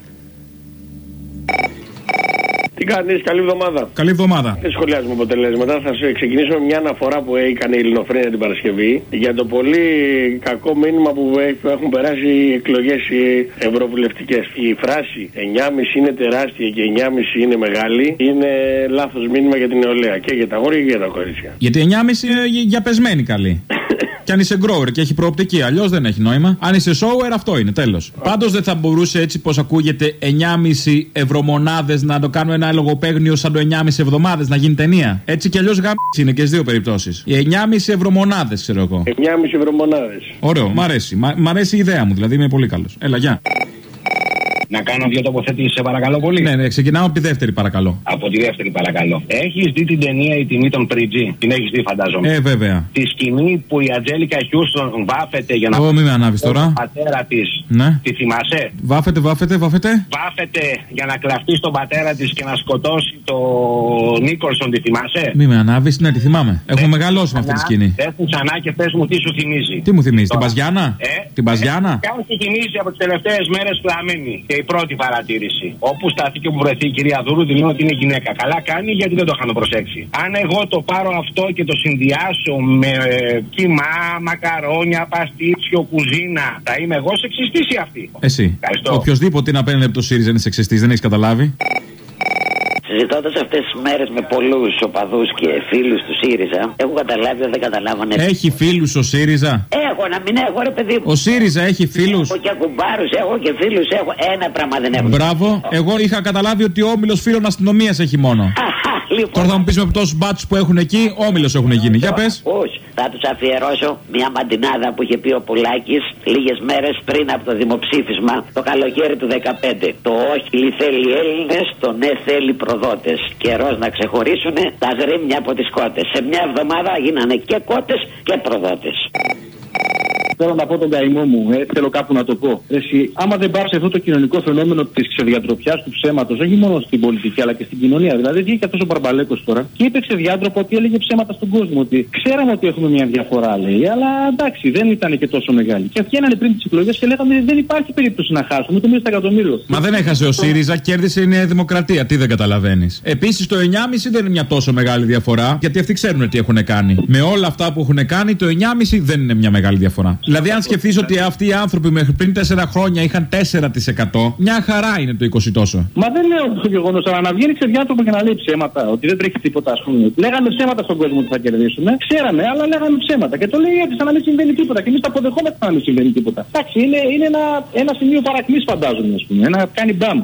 Τι κάνεις, καλή εβδομάδα. Καλή εβδομάδα. Δεν σχολιάζουμε αποτελέσματα. Θα σου ξεκινήσω με μια αναφορά που έκανε η Ελληνοφρένεια την Παρασκευή για το πολύ κακό μήνυμα που έχουν περάσει οι εκλογές ευρωβουλευτικές. Η φράση εννιά κόμμα πέντε είναι τεράστια και εννιά κόμμα πέντε είναι μεγάλη είναι λάθος μήνυμα για την νεολαία και για τα αγόρια και για τα κορίτσια. Γιατί εννιά κόμμα πέντε είναι για πεσμένη καλή. Και αν είσαι grower και έχει προοπτική, αλλιώς δεν έχει νόημα. Αν είσαι shower, αυτό είναι, τέλος. Πάντως δεν θα μπορούσε έτσι πως ακούγεται εννιά κόμμα πέντε ευρωμονάδες να το κάνουμε ένα λογοπαίγνιο σαν το εννιά κόμμα πέντε εβδομάδες να γίνει ταινία. Έτσι κι αλλιώς γαμ είναι και στις δύο περιπτώσεις. Οι εννιά κόμμα πέντε ευρωμονάδες, ξέρω εγώ. εννιά κόμμα πέντε ευρωμονάδες. Ωραίο, μ' αρέσει. Μ' αρέσει η ιδέα μου, δηλαδή είμαι πολύ καλός. Έλα, γεια. Να κάνω δύο τοποθετήσεις, σε παρακαλώ πολύ. Ναι, ναι, ξεκινάμε από τη δεύτερη, παρακαλώ. Από τη δεύτερη, παρακαλώ. Έχεις δει την ταινία Η Τιμή των Πριτζή? Την έχεις δει, φαντάζομαι. Ε, βέβαια. Τη σκηνή που η Ατζέλικα Χιούστον βάφεται για να. Ω, μην με ανάβεις τώρα. Τον πατέρα της. Ναι. Τη θυμάσαι? Βάφεται, βάφεται, βάφεται. Βάφεται για να κλαφτεί στον πατέρα της και να σκοτώσει τον Νίκολσον, τη θυμάσαι? Μην με ανάβεις, ναι, τη θυμάμαι. Έχουμε μεγαλώσει με αυτή τη σκηνή. Πες μου ξανά και πες μου τι σου θυμίζει. Τι μου θυμίζει, την Παζιάνα? Ε? Την Παζιάνα? Κάπου σου θυμίζει από τις τελευταίες μέρες φλαμμένη. Και η πρώτη παρατήρηση. Όπου σταθεί και όπου βρεθεί η κυρία Δούρου, δηλώνει ότι είναι γυναίκα. Καλά κάνει, γιατί δεν το είχαν προσέξει. Αν εγώ το πάρω αυτό και το συνδυάσω με ε, κιμά, μακαρόνια, παστίτσιο, κουζίνα, θα είμαι εγώ σεξιστής ή αυτή? Εσύ. Οποιοδήποτε είναι απέναντι από το ΣΥΡΙΖΑ είναι σεξιστής, δεν έχεις καταλάβει. Συζητώντας αυτές τις μέρες με πολλούς οπαδούς και φίλους του ΣΥΡΙΖΑ, έχω καταλάβει ότι δεν καταλάβανε. Έχει φίλους ο ΣΥΡΙΖΑ? Έχω, να μην έχω, ρε παιδί μου. Ο ΣΥΡΙΖΑ έχει φίλους? Έχω και ακουμπάρους, έχω και φίλους, έχω. Ένα πράγμα δεν έχω. Μπράβο. Εγώ είχα καταλάβει ότι ο όμιλος φίλων αστυνομίας έχει μόνο. Λοιπόν. Τώρα θα μου πεις με τόσους μπάτσους που έχουν εκεί, όμιλος έχουν γίνει. Για πες. Όχι. Θα τους αφιερώσω μια μαντινάδα που είχε πει ο Πουλάκης λίγες μέρες πριν από το δημοψήφισμα το καλοκαίρι του δεκαπέντε. Το όχι θέλει Έλληνες, το ναι θέλει προδότες. Καιρός να ξεχωρίσουν τα γρήμια από τις κότες. Σε μια εβδομάδα γίνανε και κότες και προδότες. Θέλω να πω τον καημό μου, ε, θέλω κάπου να το πω. Εσύ, άμα δεν πάψει αυτό το κοινωνικό φαινόμενο τη ξεδιατροπιάς του ψέματος, όχι μόνο στην πολιτική αλλά και στην κοινωνία. Δηλαδή, βγήκε αυτό ο Μπαρμπαλέκος τώρα και είπε ξεδιάτροπο ότι έλεγε ψέματα στον κόσμο. Ότι ξέραμε ότι έχουμε μια διαφορά, λέει, αλλά εντάξει, δεν ήταν και τόσο μεγάλη. Και βγαίνανε πριν τις εκλογές και λέγανε ότι δεν υπάρχει περίπτωση να χάσουμε το μία στο εκατομμύριο. Μα δεν έχασε ο ΣΥΡΙΖΑ, κέρδισε η Νέα Δημοκρατία. Τι δεν καταλαβαίνεις. Επίσης το εννιά κόμμα πέντε δεν είναι μια τόσο μεγάλη διαφορά, γιατί αυτοί ξέρουν τι έχουν κάνει. Με όλα αυτά που έχουν κάνει, το εννιά κόμμα πέντε δεν είναι μια μεγάλη διαφορά. Δηλαδή, αν σκεφτείς ότι αυτοί οι άνθρωποι μέχρι πριν τέσσερα χρόνια είχαν τέσσερα τοις εκατό, μια χαρά είναι το είκοσι τόσο. Μα δεν λέω το γεγονός, αλλά να βγαίνει ξεδιάτροπο και να λέει ψέματα, ότι δεν τρέχει τίποτα, ας πούμε. Λέγαμε ψέματα στον κόσμο ότι θα κερδίσουμε, ξέραμε, αλλά λέγαμε ψέματα. Και το λέει έτσι, σαν να μην συμβαίνει τίποτα. Και εμείς τα αποδεχόμαστε να μην συμβαίνει τίποτα. Εντάξει, είναι, είναι ένα, ένα σημείο παρακμής, φαντάζομαι, ας πούμε. Ένα κάνει μπαμ.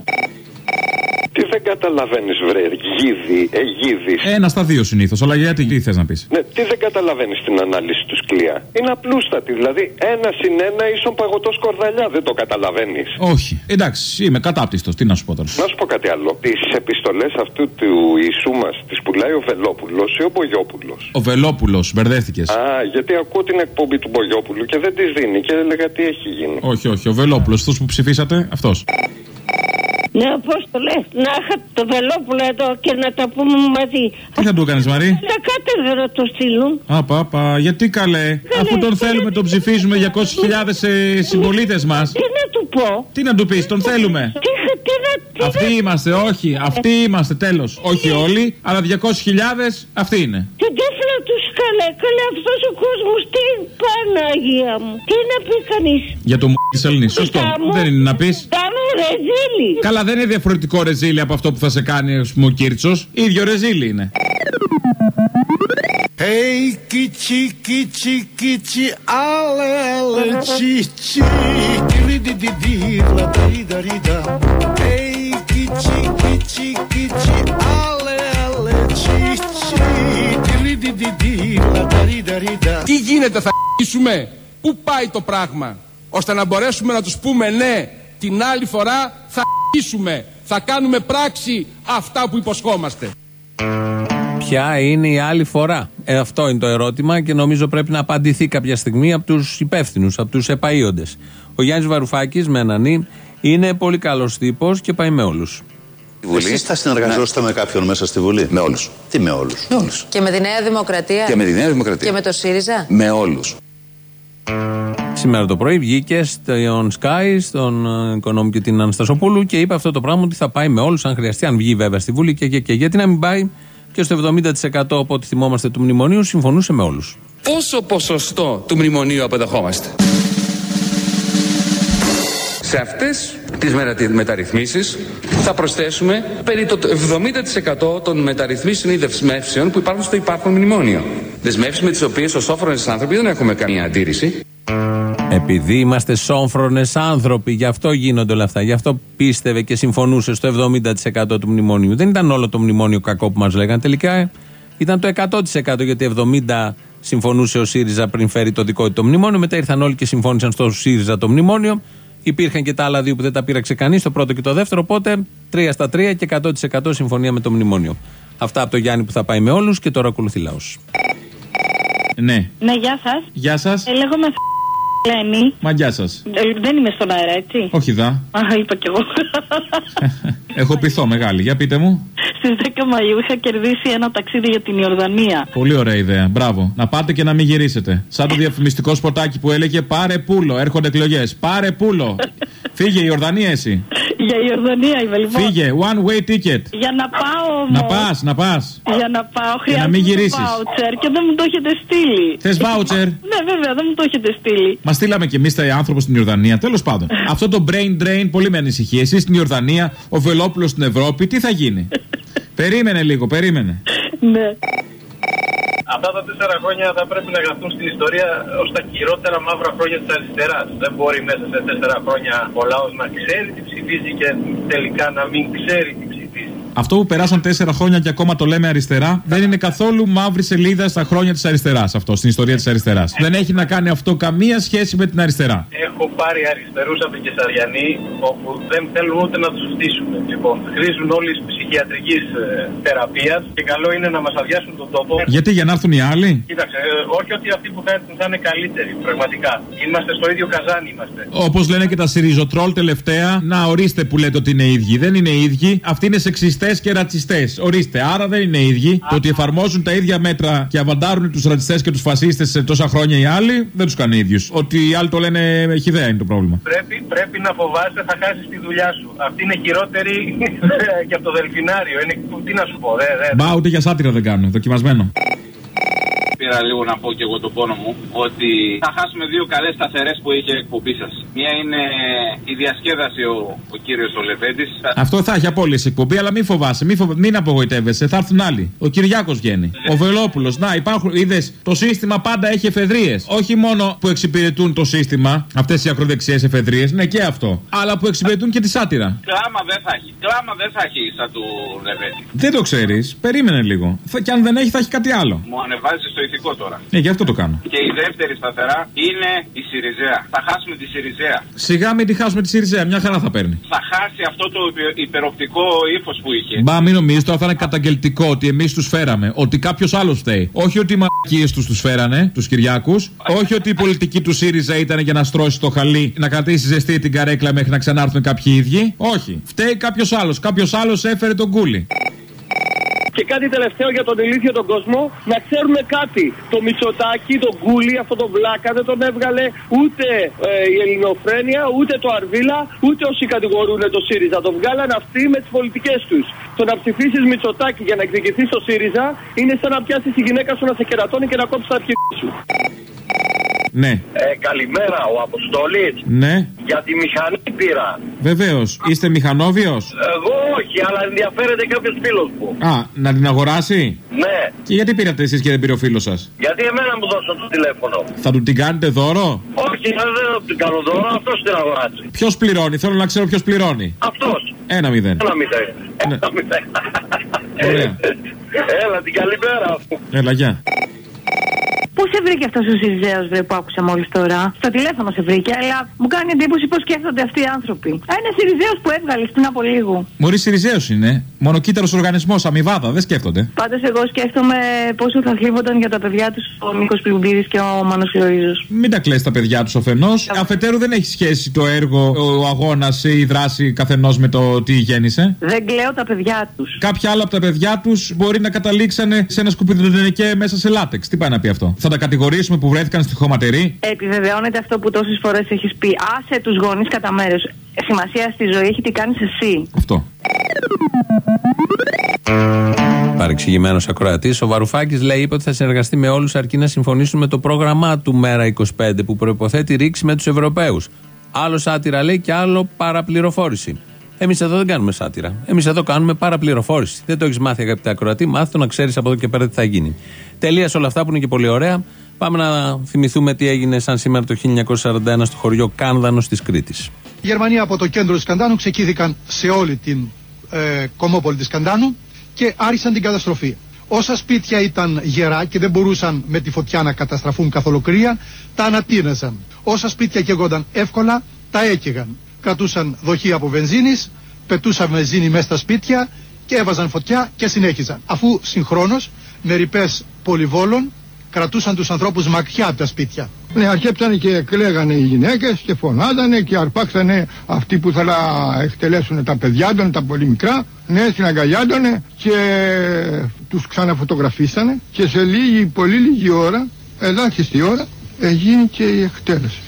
Τι δεν καταλαβαίνεις, βρε, γίδι, εγίδης. Ένα στα δύο συνήθως, αλλά γιατί τι θες να πεις? Ναι, τι δεν καταλαβαίνεις στην ανάλυση του Σκλία? Είναι απλούστατη, δηλαδή ένα συν ένα ίσον παγωτό σκορδαλιά, δεν το καταλαβαίνεις? Όχι, εντάξει, είμαι κατάπτυστος, τι να σου πω τώρα. Να σου πω κάτι άλλο. Τις επιστολές αυτού του Ιησού μας τις πουλάει ο Βελόπουλος ή ο Μπογιόπουλος? Ο Βελόπουλος, μπερδεύτηκες. Α, γιατί ακούω την εκπομπή του Μπογιόπουλου και δεν τις δίνει και έλεγα τι έχει γίνει. Όχι, όχι, ο Βελόπουλος, αυτός που ψηφίσατε, αυτός. Ναι, πώς το λες, να είχα το Βελόπουλο εδώ και να τα πούμε μαζί. Τι θα του κάνεις, Μαρή? Τα κάτω να το στείλουν. Α, παπα, γιατί καλέ? Καλέ, αφού τον θέλουμε, τον ψηφίζουμε διακόσιες χιλιάδες ε, συμπολίτες μας. Τι να του πω? Τι να του πεις, τον θέλουμε. Τι, τι, τι, αυτοί είμαστε, όχι, αυτοί είμαστε, τέλος. Όχι όλοι, αλλά διακόσιες χιλιάδες αυτοί είναι. Τι δεν θέλω τους καλέ, καλέ αυτός ο κόσμος, τι Παναγία μου. Τι να πει κανείς? Για το μου της Ελληνής, σωστό. Δεν είναι να πεις. Ρεζίλι. Καλά, δεν είναι διαφορετικό ρεζίλι από αυτό που θα σε κάνει, ας πούμε, ο Κίρτσος. Ίδιο ρεζίλι είναι. Hey, kichi, kichi, kichi, ale, ale, chichi, kiri-di-di-di, la-da-di-da-di-da. Hey, kichi, kichi, kichi, ale, ale, chichi, kiri-di-di-di, la-da-di-da-di-da. Τι γίνεται, θα αρχίσουμε? Πού πάει το πράγμα? Ώστε να μπορέσουμε να τους πούμε ναι, την άλλη φορά θα αρχίσουμε, θα κάνουμε πράξη αυτά που υποσχόμαστε. Ποια είναι η άλλη φορά? Ε, αυτό είναι το ερώτημα και νομίζω πρέπει να απαντηθεί κάποια στιγμή από τους υπεύθυνους, από τους επαΐοντες. Ο Γιάννης Βαρουφάκης με έναν «η» είναι πολύ καλός τύπος και πάει με όλους. Εσείς θα συνεργαζόσαστε ναι. με κάποιον μέσα στη Βουλή? Με όλους. Τι με όλους? Με όλους. Και με τη Νέα Δημοκρατία? Και με τη Νέα Δημοκρατία. Και με το ΣΥΡΙΖΑ? Με όλους. Σήμερα το πρωί βγήκε στον Sky, στον Οικονόμη και την Αναστασοπούλου και είπε αυτό το πράγμα ότι θα πάει με όλους αν χρειαστεί, αν βγει βέβαια στη Βουλή και, και, και γιατί να μην πάει και στο εβδομήντα τοις εκατό από ό,τι θυμόμαστε του μνημονίου συμφωνούσε με όλους. Πόσο ποσοστό του μνημονίου αποδεχόμαστε? Σε αυτές τις μεταρρυθμίσεις θα προσθέσουμε περίπου το εβδομήντα τοις εκατό των μεταρρυθμίσεων ή δεσμεύσεων που υπάρχουν στο υπάρχον μνημόνιο. Δεσμεύσεις με τις οποίες ως σόφρονες άνθρωποι δεν έχουμε καμία αντίρρηση. Επειδή είμαστε σόφρονες άνθρωποι, γι' αυτό γίνονται όλα αυτά. Γι' αυτό πίστευε και συμφωνούσε στο εβδομήντα τοις εκατό του μνημονίου. Δεν ήταν όλο το μνημόνιο κακό που μας λέγανε. Τελικά ήταν το εκατό τοις εκατό γιατί εβδομήντα τοις εκατό συμφωνούσε ο ΣΥΡΙΖΑ πριν φέρει το δικό του το μνημόνιο. Μετά ήρθαν όλοι και συμφώνησαν στο ΣΥΡΙΖΑ το μνημόνιο Υπήρχαν και τα άλλα δύο που δεν τα πήραξε κανείς, το πρώτο και το δεύτερο. Οπότε τρία στα τρία και εκατό τοις εκατό συμφωνία με το μνημόνιο. Αυτά από το Γιάννη που θα πάει με όλους και τώρα ακολουθεί λαός. Ναι. Ναι, γεια σας. Γεια σας. Ε, λέγομαι Ελένη. Μα γεια σας. Ε, δεν είμαι στον αέρα, έτσι. Όχι δα. Α, είπα κι εγώ. Έχω πειθώ μεγάλη. Για πείτε μου. Στις δέκα Μαΐου είχα κερδίσει ένα ταξίδι για την Ιορδανία. Πολύ ωραία ιδέα. Μπράβο. Να πάτε και να μην γυρίσετε. Σαν το διαφημιστικό σποτάκι που έλεγε πάρε πούλο. Έρχονται εκλογές. Πάρε πούλο. Φύγε η Ιορδανία εσύ. Για η Ιορδανία είμαι λοιπόν. Φύγε. One way ticket. Για να πάω όμως. Να πας, να πας. Για να πάω χρειάζεται να μην γυρίσεις. Βάουτσερ και δεν μου το έχετε στείλει. Θες βάουτσερ? Ναι, βέβαια, δεν μου το έχετε στείλει. Μα στείλαμε κι εμείς τα άνθρωποι στην Ιορδανία. Τέλος πάντων. Αυτό το brain drain πολύ με ανησυχεί. Εσείς στην Ιορδανία, ο Βελόπουλος στην Ευρώπη, τι θα γίνει? Περίμενε λίγο, περίμενε. Ναι. Αυτά τα τέσσερα χρόνια θα πρέπει να γραφτούν στην ιστορία ως τα χειρότερα μαύρα χρόνια της αριστεράς. Δεν μπορεί μέσα σε τέσσερα χρόνια ο λαός να ξέρει τι ψηφίζει και τελικά να μην ξέρει τι ψηφίζει. Αυτό που περάσαν τέσσερα χρόνια και ακόμα το λέμε αριστερά, δεν είναι καθόλου μαύρη σελίδα στα χρόνια της αριστεράς. Αυτό, στην ιστορία της αριστεράς. Δεν έχει να κάνει αυτό καμία σχέση με την αριστερά. Έχω πάρει αριστερούς από την Κεσαριανή, όπου δεν θέλουν ούτε να τους φτύσουν. Λοιπόν, χρήζουν όλοι ψυχιατρικής ε, θεραπείας και καλό είναι να μας αδειάσουν τον τόπο. Γιατί, για να έρθουν οι άλλοι? Κοίταξε, ε, όχι ότι αυτοί που θα έρθουν θα είναι καλύτεροι, πραγματικά. Είμαστε στο ίδιο καζάνι, είμαστε. Όπως λένε και τα Σιριζοτρόλ τελευταία, να ορίστε που λέτε ότι είναι ίδιοι. Δεν είναι ίδιοι. Αυτοί είναι σεξιστές και ρατσιστές. Ορίστε, άρα δεν είναι ίδιοι. Α, το ότι εφαρμόζουν τα ίδια μέτρα και αβαντάρουν τους ρατσιστές και τους φασίστες σε τόσα χρόνια οι άλλοι, δεν τους κάνει ίδιους. Ότι οι άλλοι το λένε έχει ιδέα είναι το πρόβλημα. Πρέπει, πρέπει να φοβάσαι, θα χάσεις τη δουλειά σου. Αυτή είναι χειρότερη και από το Δελφινάριο. Είναι, τι να σου πω, δε, δε. Μπα, ούτε για σάτυρα δεν κάνουν. Δοκιμασμένο. Πήρα λίγο να πω και εγώ τον πόνο μου ότι θα χάσουμε δύο καλές σταθερές που είχε εκπομπή σας. Μία είναι η διασκέδαση ο, ο κύριος ο Λεβέντης. Αυτό θα έχει απόλυση εκπομπή, αλλά μην φοβάσαι, μην, φοβ... μην απογοητεύεσαι, θα έρθουν άλλοι. Ο Κυριάκος βγαίνει. Ο Βελόπουλος. Να, υπάρχουν, είδες, το σύστημα πάντα έχει εφεδρείες. Όχι μόνο που εξυπηρετούν το σύστημα, αυτές οι ακροδεξιές εφεδρείες, ναι και αυτό. Αλλά που εξυπηρετούν και τη σάτυρα. Κλάμα δεν θα έχει. Κλάμα δεν θα έχει σαν του Λεβέντη. Δεν το ξέρεις, περίμενε λίγο. Θα, και αν δεν έχει, θα έχει κάτι άλλο. Μου ανεβάζει στο ηθικό τώρα. Ναι, γι' αυτό το κάνω. Και η δεύτερη σταθερά είναι η Σιριζέα. Θα χάσουμε τη Σιριζέα. Σιγά μην τη χάσουμε τη Σιριζέα, μια χαρά θα παίρνει. Θα χάσει αυτό το υπεροπτικό ύφος που είχε. Μπα, μην νομίζεις, τώρα θα είναι καταγγελτικό ότι εμείς τους φέραμε. Ότι κάποιος άλλος φταίει. Όχι ότι οι μαλακίες τους τους φέρανε, τους Κυριάκους. Όχι ότι η πολιτική του ΣΥΡΙΖΑ ήταν για να στρώσει το χαλί, να κρατήσει ζεστή την καρέκλα μέχρι να ξανάρθουν κάποιοι ίδιοι. Όχι. Φταίει κάποιος άλλος. Κάποιος άλλος έφερε τον κούλι. Και κάτι τελευταίο για τον ηλίθιο τον κόσμο, να ξέρουμε κάτι. Το Μητσοτάκη, τον Κούλι, αυτό το βλάκα δεν τον έβγαλε ούτε ε, η Ελληνοφρένεια, ούτε το Αρβίλα, ούτε όσοι κατηγορούν το ΣΥΡΙΖΑ. Το βγάλαν αυτοί με τις πολιτικές τους. Το να ψηφίσεις Μητσοτάκη για να εκδικηθείς το ΣΥΡΙΖΑ είναι σαν να πιάσεις τη γυναίκα σου να σε κερατώνει και να κόψεις τα αρχίδια σου. Ναι. Ε, καλημέρα, ο Αποστόλης. Ναι. Για τη μηχανή πήρα. Βεβαίως. Είστε μηχανόβιος? Εγώ όχι, αλλά ενδιαφέρεται κάποιος φίλος μου. Α, να την αγοράσει? Ναι. Και γιατί πήρατε εσείς και δεν πήρε ο φίλος σας? Γιατί εμένα μου δώσαν το τηλέφωνο. Θα του την κάνετε δώρο? Όχι, δεν θα την κάνω δώρο, αυτός την αγοράσει. Ποιος πληρώνει, θέλω να ξέρω ποιος πληρώνει. Αυτός. Ένα μηδέν. Ένα μηδέν. Ναι. Ένα μηδέν. Ωραία. Έλα, την καλημέρα. Έλα, γεια. Πού σε βρήκε αυτός ο Σιριζέος, βρε, που άκουσα μόλις τώρα? Στο τηλέφωνο σε βρήκε, αλλά μου κάνει εντύπωση πώς σκέφτονται αυτοί οι άνθρωποι. Α, είναι Σιριζέος που έβγαλες πριν από λίγο. Μωρή Σιριζέος είναι. Μονοκύτταρος οργανισμός, αμοιβάδα, δεν σκέφτονται. Πάντως, εγώ σκέφτομαι πόσο θα θλίβονταν για τα παιδιά τους ο Νίκος Πλουμπίδης και ο Μάνος Φλωρίζος. Μην τα κλαις τα παιδιά τους αφενός. Αφετέρου δεν έχει σχέση το έργο, ο αγώνας ή η δράση καθενός με το τι γέννησε. Δεν κλαίω τα παιδιά τους. Κάποια άλλα από τα παιδιά τους μπορεί να καταλήξανε σε ένα σκουπιδοντενεκέ μέσα σε λάτεξ. Τι πάει να πει αυτό? Θα τα κατηγορήσουμε που βρέθηκαν στη χωματερή? Επιβεβαιώνεται αυτό που τόσες φορές έχεις πει. Άσε τους γονείς κατά μέρος. Σημασία στη ζωή έχει τι κάνεις εσύ. Αυτό. Παρεξηγημένος ακροατής. Ο Βαρουφάκης λέει: είπε ότι θα συνεργαστεί με όλους αρκεί να συμφωνήσουν με το πρόγραμμά του Μέρα είκοσι πέντε που προϋποθέτει ρήξη με τους Ευρωπαίους. Άλλο σάτυρα λέει και άλλο παραπληροφόρηση. Εμείς εδώ δεν κάνουμε σάτυρα. Εμείς εδώ κάνουμε παραπληροφόρηση. Δεν το έχεις μάθει, αγαπητέ ακροατή. Μάθει το να ξέρεις από εδώ και πέρα τι θα γίνει. Τελεία σε όλα αυτά που είναι και πολύ ωραία. Πάμε να θυμηθούμε τι έγινε σαν σήμερα το χίλια εννιακόσια σαράντα ένα στο χωριό Κάνδανος της Κρήτης. Οι Γερμανοί από το κέντρο της Καντάνου ξεκίνηκαν σε όλη την ε, κομμόπολη της Καντάνου και άρχισαν την καταστροφή. Όσα σπίτια ήταν γερά και δεν μπορούσαν με τη φωτιά να καταστραφούν καθ' ολοκλήρια, τα ανατείναζαν. Όσα σπίτια καίγονταν εύκολα, τα έκαιγαν. Κρατούσαν δοχεία από βενζίνης, πετούσαν βενζίνη μέσα στα σπίτια και έβαζαν φωτιά και συνέχιζαν. Αφού συγχρόνως με ρηπές πολυβόλων κρατούσαν τους ανθρώπους μακριά από τα σπίτια. Ναι, αρχέψανε και κλαίγανε οι γυναίκες και φωνάζανε και αρπάξανε αυτοί που θα εκτελέσουν τα παιδιά των, τα πολύ μικρά. Ναι, συναγκαλιάντανε και τους ξαναφωτογραφίσανε και σε λίγη, πολύ λίγη ώρα, ελάχιστη ώρα, έγινε και η εκτέλεση.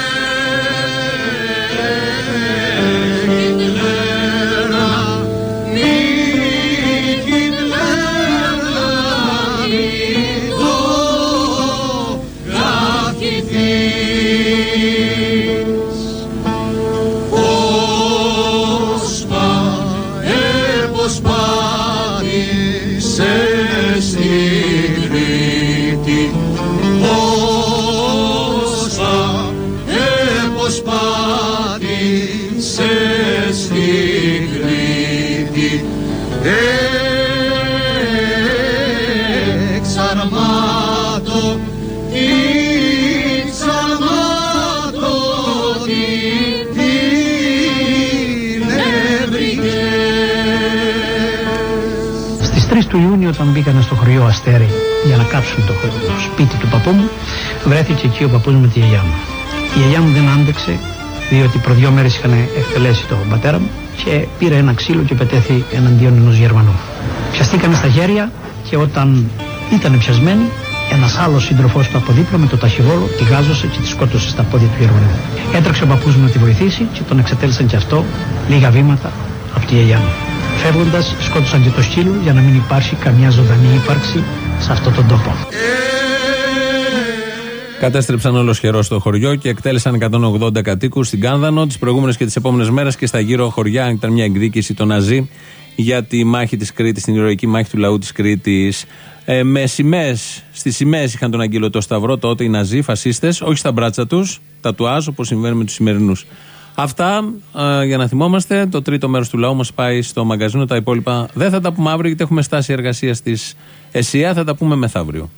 Του Ιούνιου, όταν μπήκανε στο χωριό Αστέρι για να κάψουν το, το σπίτι του παππού μου, βρέθηκε εκεί ο παππούς μου με τη γιαγιά μου. Η γιαγιά μου δεν άντεξε, διότι προ δύο μέρες είχαν εκτελέσει τον πατέρα μου και πήρε ένα ξύλο και πετέθη εναντίον ενός Γερμανού. Πιαστήκανε στα χέρια και όταν ήταν πιασμένοι, ένας άλλος σύντροφός του από δίπλα με το ταχυβόλο τη γάζωσε και τη σκότωσε στα πόδια του Γερμανού. Έτρεξε ο παππούς μου να τη βοηθήσει και τον εξετέλισαν και αυτό λίγα βήματα από τη γιαγιά μου. Φεύγοντας, σκότωσαν και το σκύλο για να μην υπάρχει καμιά ζωντανή ύπαρξη σε αυτόν τον τόπο. Κατέστρεψαν ολοσχερό στο χωριό και εκτέλεσαν εκατόν ογδόντα κατοίκους στην Κάνδανο. Τις προηγούμενες και τις επόμενες μέρες και στα γύρω χωριά ήταν μια εκδίκηση των Ναζί για τη μάχη της Κρήτης, την ηρωική μάχη του λαού της Κρήτης. Ε, με σημαίες, στις σημαίες είχαν τον αγγελωτό σταυρό τότε οι Ναζί, φασίστες, όχι στα μπράτσα τους, τατουάζ όπως συμβαίνει με τους σημερινούς. Αυτά ε, για να θυμόμαστε. Το τρίτο μέρος του λαού μας πάει στο μαγκαζίνο. Τα υπόλοιπα δεν θα τα πούμε αύριο γιατί έχουμε στάση εργασίας της ΕΣΥΑ. Θα τα πούμε μεθαύριο.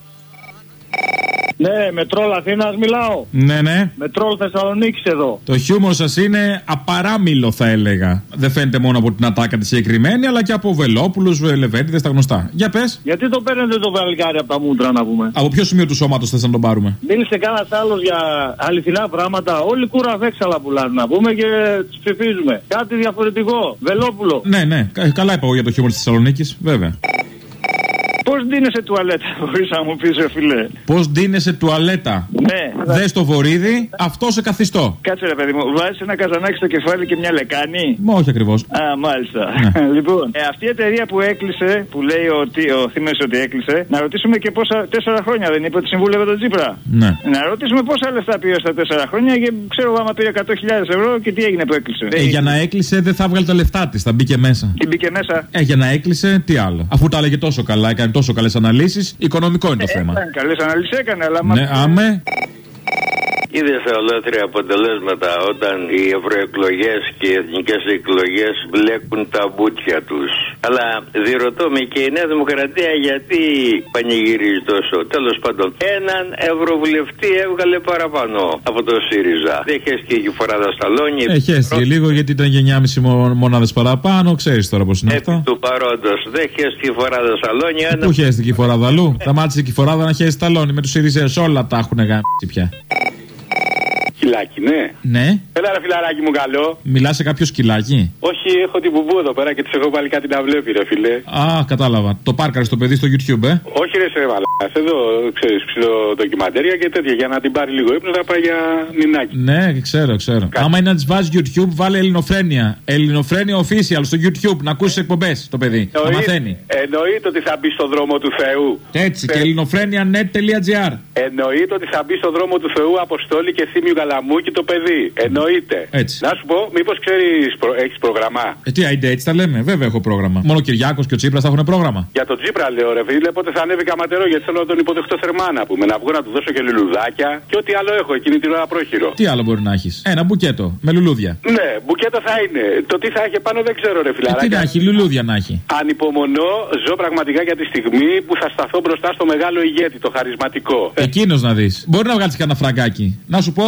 Ναι, με τρόλ Αθήνας μιλάω. Ναι, ναι. Με τρόλ Θεσσαλονίκης εδώ. Το χιούμορ σας είναι απαράμιλο, θα έλεγα. Δεν φαίνεται μόνο από την ατάκα τη συγκεκριμένη, αλλά και από Βελόπουλους, Λεβέντιδες, τα γνωστά. Για πες. Γιατί το παίρνετε το βαλγάρι από τα μούτρα, να πούμε. Από ποιο σημείο του σώματος θες να τον πάρουμε? Μίλησε κανένα άλλο για αληθινά πράγματα. Όλοι κουραβέξαλα πουλάνε, να πούμε, και τους ψηφίζουμε. Κάτι διαφορετικό. Βελόπουλο. Ναι, ναι. Καλά είπα εγώ για το χιούμορ της Θεσσαλονίκης, βέβαια. Πώς ντύνεσαι τουαλέτα, μπορείς να μου πεις, ρε φίλε? Πώς ντύνεσαι τουαλέτα? Ναι. Δες το βορίδι, αυτό σε καθιστώ. Κάτσε, ρε παιδί μου, βάζεις ένα καζανάκι στο κεφάλι και μια λεκάνη? Μα όχι ακριβώς. Α, μάλιστα. Ναι. Λοιπόν, ε, αυτή η εταιρεία που έκλεισε, που λέει ότι ο Θήμιος ότι έκλεισε, να ρωτήσουμε και πόσα τέσσερα χρόνια δεν είπε ότι συμβούλευε τον Τσίπρα? Ναι. Να ρωτήσουμε πόσα λεφτά πήρε στα τέσσερα χρόνια και ξέρω άμα πήρε εκατό χιλιάδες ευρώ και τι έγινε που έκλεισε. Ε, για να έκλεισε δεν θα βγάλει τα λεφτά της, θα μπήκε μέσα. Τι μπήκε μέσα? Ε, για να έκλεισε, τι άλλο. Αφού τα έλεγε τόσο καλά, έκανε τόσο καλές αναλύσεις, οικονομικό είναι το ε, θέμα. Καλές αναλύσεις έκανε, αλλά. Ναι, άμε. Είδες ολόκληρα αποτελέσματα όταν οι ευρωεκλογές και οι εθνικές εκλογές μπλέκουν τα μπούτσια τους. Αλλά διερωτώ με, και η Νέα Δημοκρατία γιατί πανηγυρίζει τόσο? Τέλος πάντων, έναν ευρωβουλευτή έβγαλε παραπάνω από το ΣΥΡΙΖΑ. Δεν χέστηκε η φοράδα σταλόνι. Ε, χέστηκε λίγο γιατί ήταν εννιά και μισή μονάδες παραπάνω. Ξέρεις τώρα πώς είναι αυτό. Επί του παρόντος, δεν χέστηκε η φοράδα σταλόνι. Ένα... Πού χέστηκε η φοράδα αλλού? Σταμάτησε και η φοράδα να χέσει σταλόνι. Με τους ΣΥΡΙΖΑ όλα τα έχουν γάμψει πια. Σκυλάκι, ναι. Ναι. Έλα, ρε φιλαράκι μου, καλό. Μιλά σε κάποιο σκυλάκι? Όχι, έχω την μπουμπού εδώ πέρα και τη έχω βάλει κάτι να βλέπει, ρε φιλέ. Α, κατάλαβα. Το πάρκαρε το παιδί στο YouTube, ε. Όχι, ρε σε μαλάκα. Εδώ, ξέρει, ψηλό ντοκιμαντέρια και τέτοια. Για να την πάρει λίγο ύπνο, θα πάει για νινάκι. Ναι, ξέρω, ξέρω. Κάτι. Άμα είναι να τη βάζει YouTube, βάλε Ελληνοφρένεια. Ελληνοφρένεια official στο YouTube. Να ακούσει εκπομπές το παιδί. Εννοεί, να μαθαίνει. Εννοείται ότι θα μπει στον δρόμο του Θεού. Έτσι, Θε... και ελληνοφρένεια τελεία net τελεία gr. Εννοείται ότι θα μπει στον δρόμο του Θεού, Αποστόλη και Θήμιου Καλαμούκη το παιδί. Εννοείται. Έτσι. Να σου πω, μήπως ξέρεις, προ... έχεις πρόγραμμα? Ε, τι άιντε, έτσι τα λέμε. Βέβαια έχω πρόγραμμα. Μόνο ο Κυριάκος και ο Τσίπρας θα έχουν πρόγραμμα. Για τον Τσίπρα λέω, ρε φίλε, πότε θα ανέβει καματερό, γιατί θέλω να τον υποδεχτώ θερμά να πούμε. Να βγω να του δώσω και λουλουδάκια και ό,τι άλλο έχω εκείνη την ώρα πρόχειρο. Τι άλλο μπορεί να έχει? Ένα μπουκέτο με λουλούδια. Ναι, μπουκέτο θα είναι. Το τι θα έχει πάνω δεν ξέρω, ρε φιλαράκι. Ε, τι να έχει, λουλούδια να έχει. Ανυπομονώ, ζω πραγματικά για τη στιγμή που θα σταθώ μπροστά στο μεγάλο ηγέτη, το χαρισματικό. Εκείνο να δει. Μπορεί να βγάλει κανένα φραγκάκι. Να σου πω, στι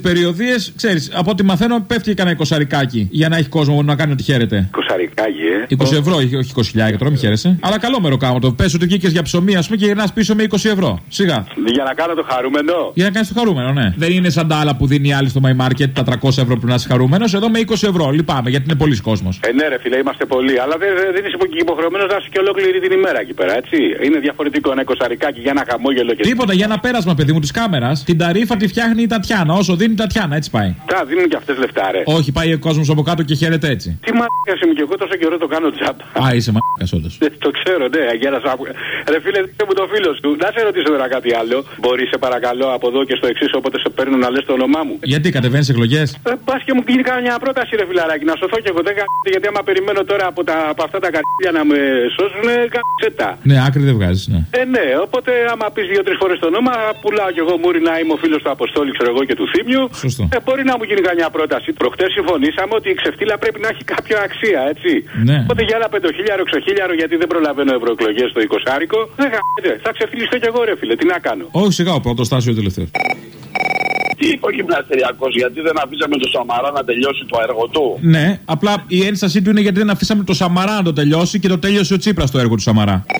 περιοδίες, ξέρεις, από ό,τι μαθαίνω, πέφτει και κανένα εικοσαρικάκι για να έχει κόσμο να κάνει ό,τι χαίρεται. Εικοσαρικάκι, ε. είκοσι ευρώ, όχι είκοσι χιλιάδες, τώρα μην χαίρεσαι. Αλλά καλό μεροκάματο. Πες ότι βγήκες για ψωμί, ας πούμε, και γυρνάς πίσω με είκοσι ευρώ. Σιγά. Για να κάνω το χαρούμενο. Για να κάνεις το χαρούμενο, ναι. Δεν είναι σαν τα άλλα που δίνει η άλλη στο My Market, τα τριακόσια ευρώ που να είσαι χαρούμενος. Εδώ με είκοσι ευρώ. Λυπάμαι γιατί είναι πολλοί κόσμος. Ε, ναι, ρε φίλε, είμαστε πολλοί. Αλλά δεν, δεν είσαι υποχρεωμένος να είσαι και ολόκληρη την ημέρα εκεί πέρα, έτσι. Είναι διαφορετικό ένα εικοσαρικάκι για ένα χαμόγελο και. Τίποτα, για ένα πέρασμα, παιδί μου, τη κάμερα. Την ταρίφα τη φτιάχνει η Τατιάνα. Όσο δίνει η Τατιάνα, έτσι πάει. Τα δίνουν και αυτές λεφτά, ρε. Όχι, πάει ο κόσμος από κάτω και χαίρεται έτσι. Τι μαλάκα είμαι και εγώ τόσο καιρό το κάνω τζάμπα. Α, είσαι μαλάκα όντως. Το ξέρω, ναι, για να σου άκου. Ρε φίλε, δείτε μου το φίλο σου. Να σε ρωτήσω τώρα κάτι άλλο. Μπορεί, σε παρακαλώ, από εδώ και στο εξή, όποτε σε παίρνουν να λες το όνομά μου. Γιατί κατεβαίνεις εκλογές. Ε, Πα και μου γίνει καμιά πρόταση, ρε φιλαράκι, να σωθώ και εγώ. Δεν κάνετε, γιατί άμα περιμένω τώρα από, τα, από αυτά τα καρδιά να με σώσουν, κάτσε. Ναι, άκρη δεν βγάζεις, ναι. Ε, ναι, οπότε άμα πει δύο-τρει φορές το όνομα, πουλάω κι εγώ μούρι να είμαι ο φίλος του Αποστόλη, ξέρω εγώ, και του Θήμιου. Σωστό. Ε, μπορεί να μου γίνει καμιά πρόταση. Προχτές συμφωνήσαμε ότι η ξεφτύλα πρέπει να έχει κάποια αξία, έτσι. Ναι. Οπότε για ένα πεντοχίλιαρο, εξοχίλιαρο, γιατί δεν προλαβαίνω ευρωεκλογές στο εικοσάρικο. Δεν γαμπέτε. Θα ξεφτυλιστώ κι εγώ, ρε φίλε, τι να κάνω. Όχι, σιγά, ο πρώτο στάσιο τελευταίο. Τι είπε ο γυμναστεριακός, γιατί δεν αφήσαμε το Σαμαρά να τελειώσει το έργο του. Ναι, απλά η ένστασή του είναι γιατί δεν αφήσαμε το Σαμαρά να το τελειώσει και το τέλειωσε ο Τσίπρας το έργο του Σαμαρά.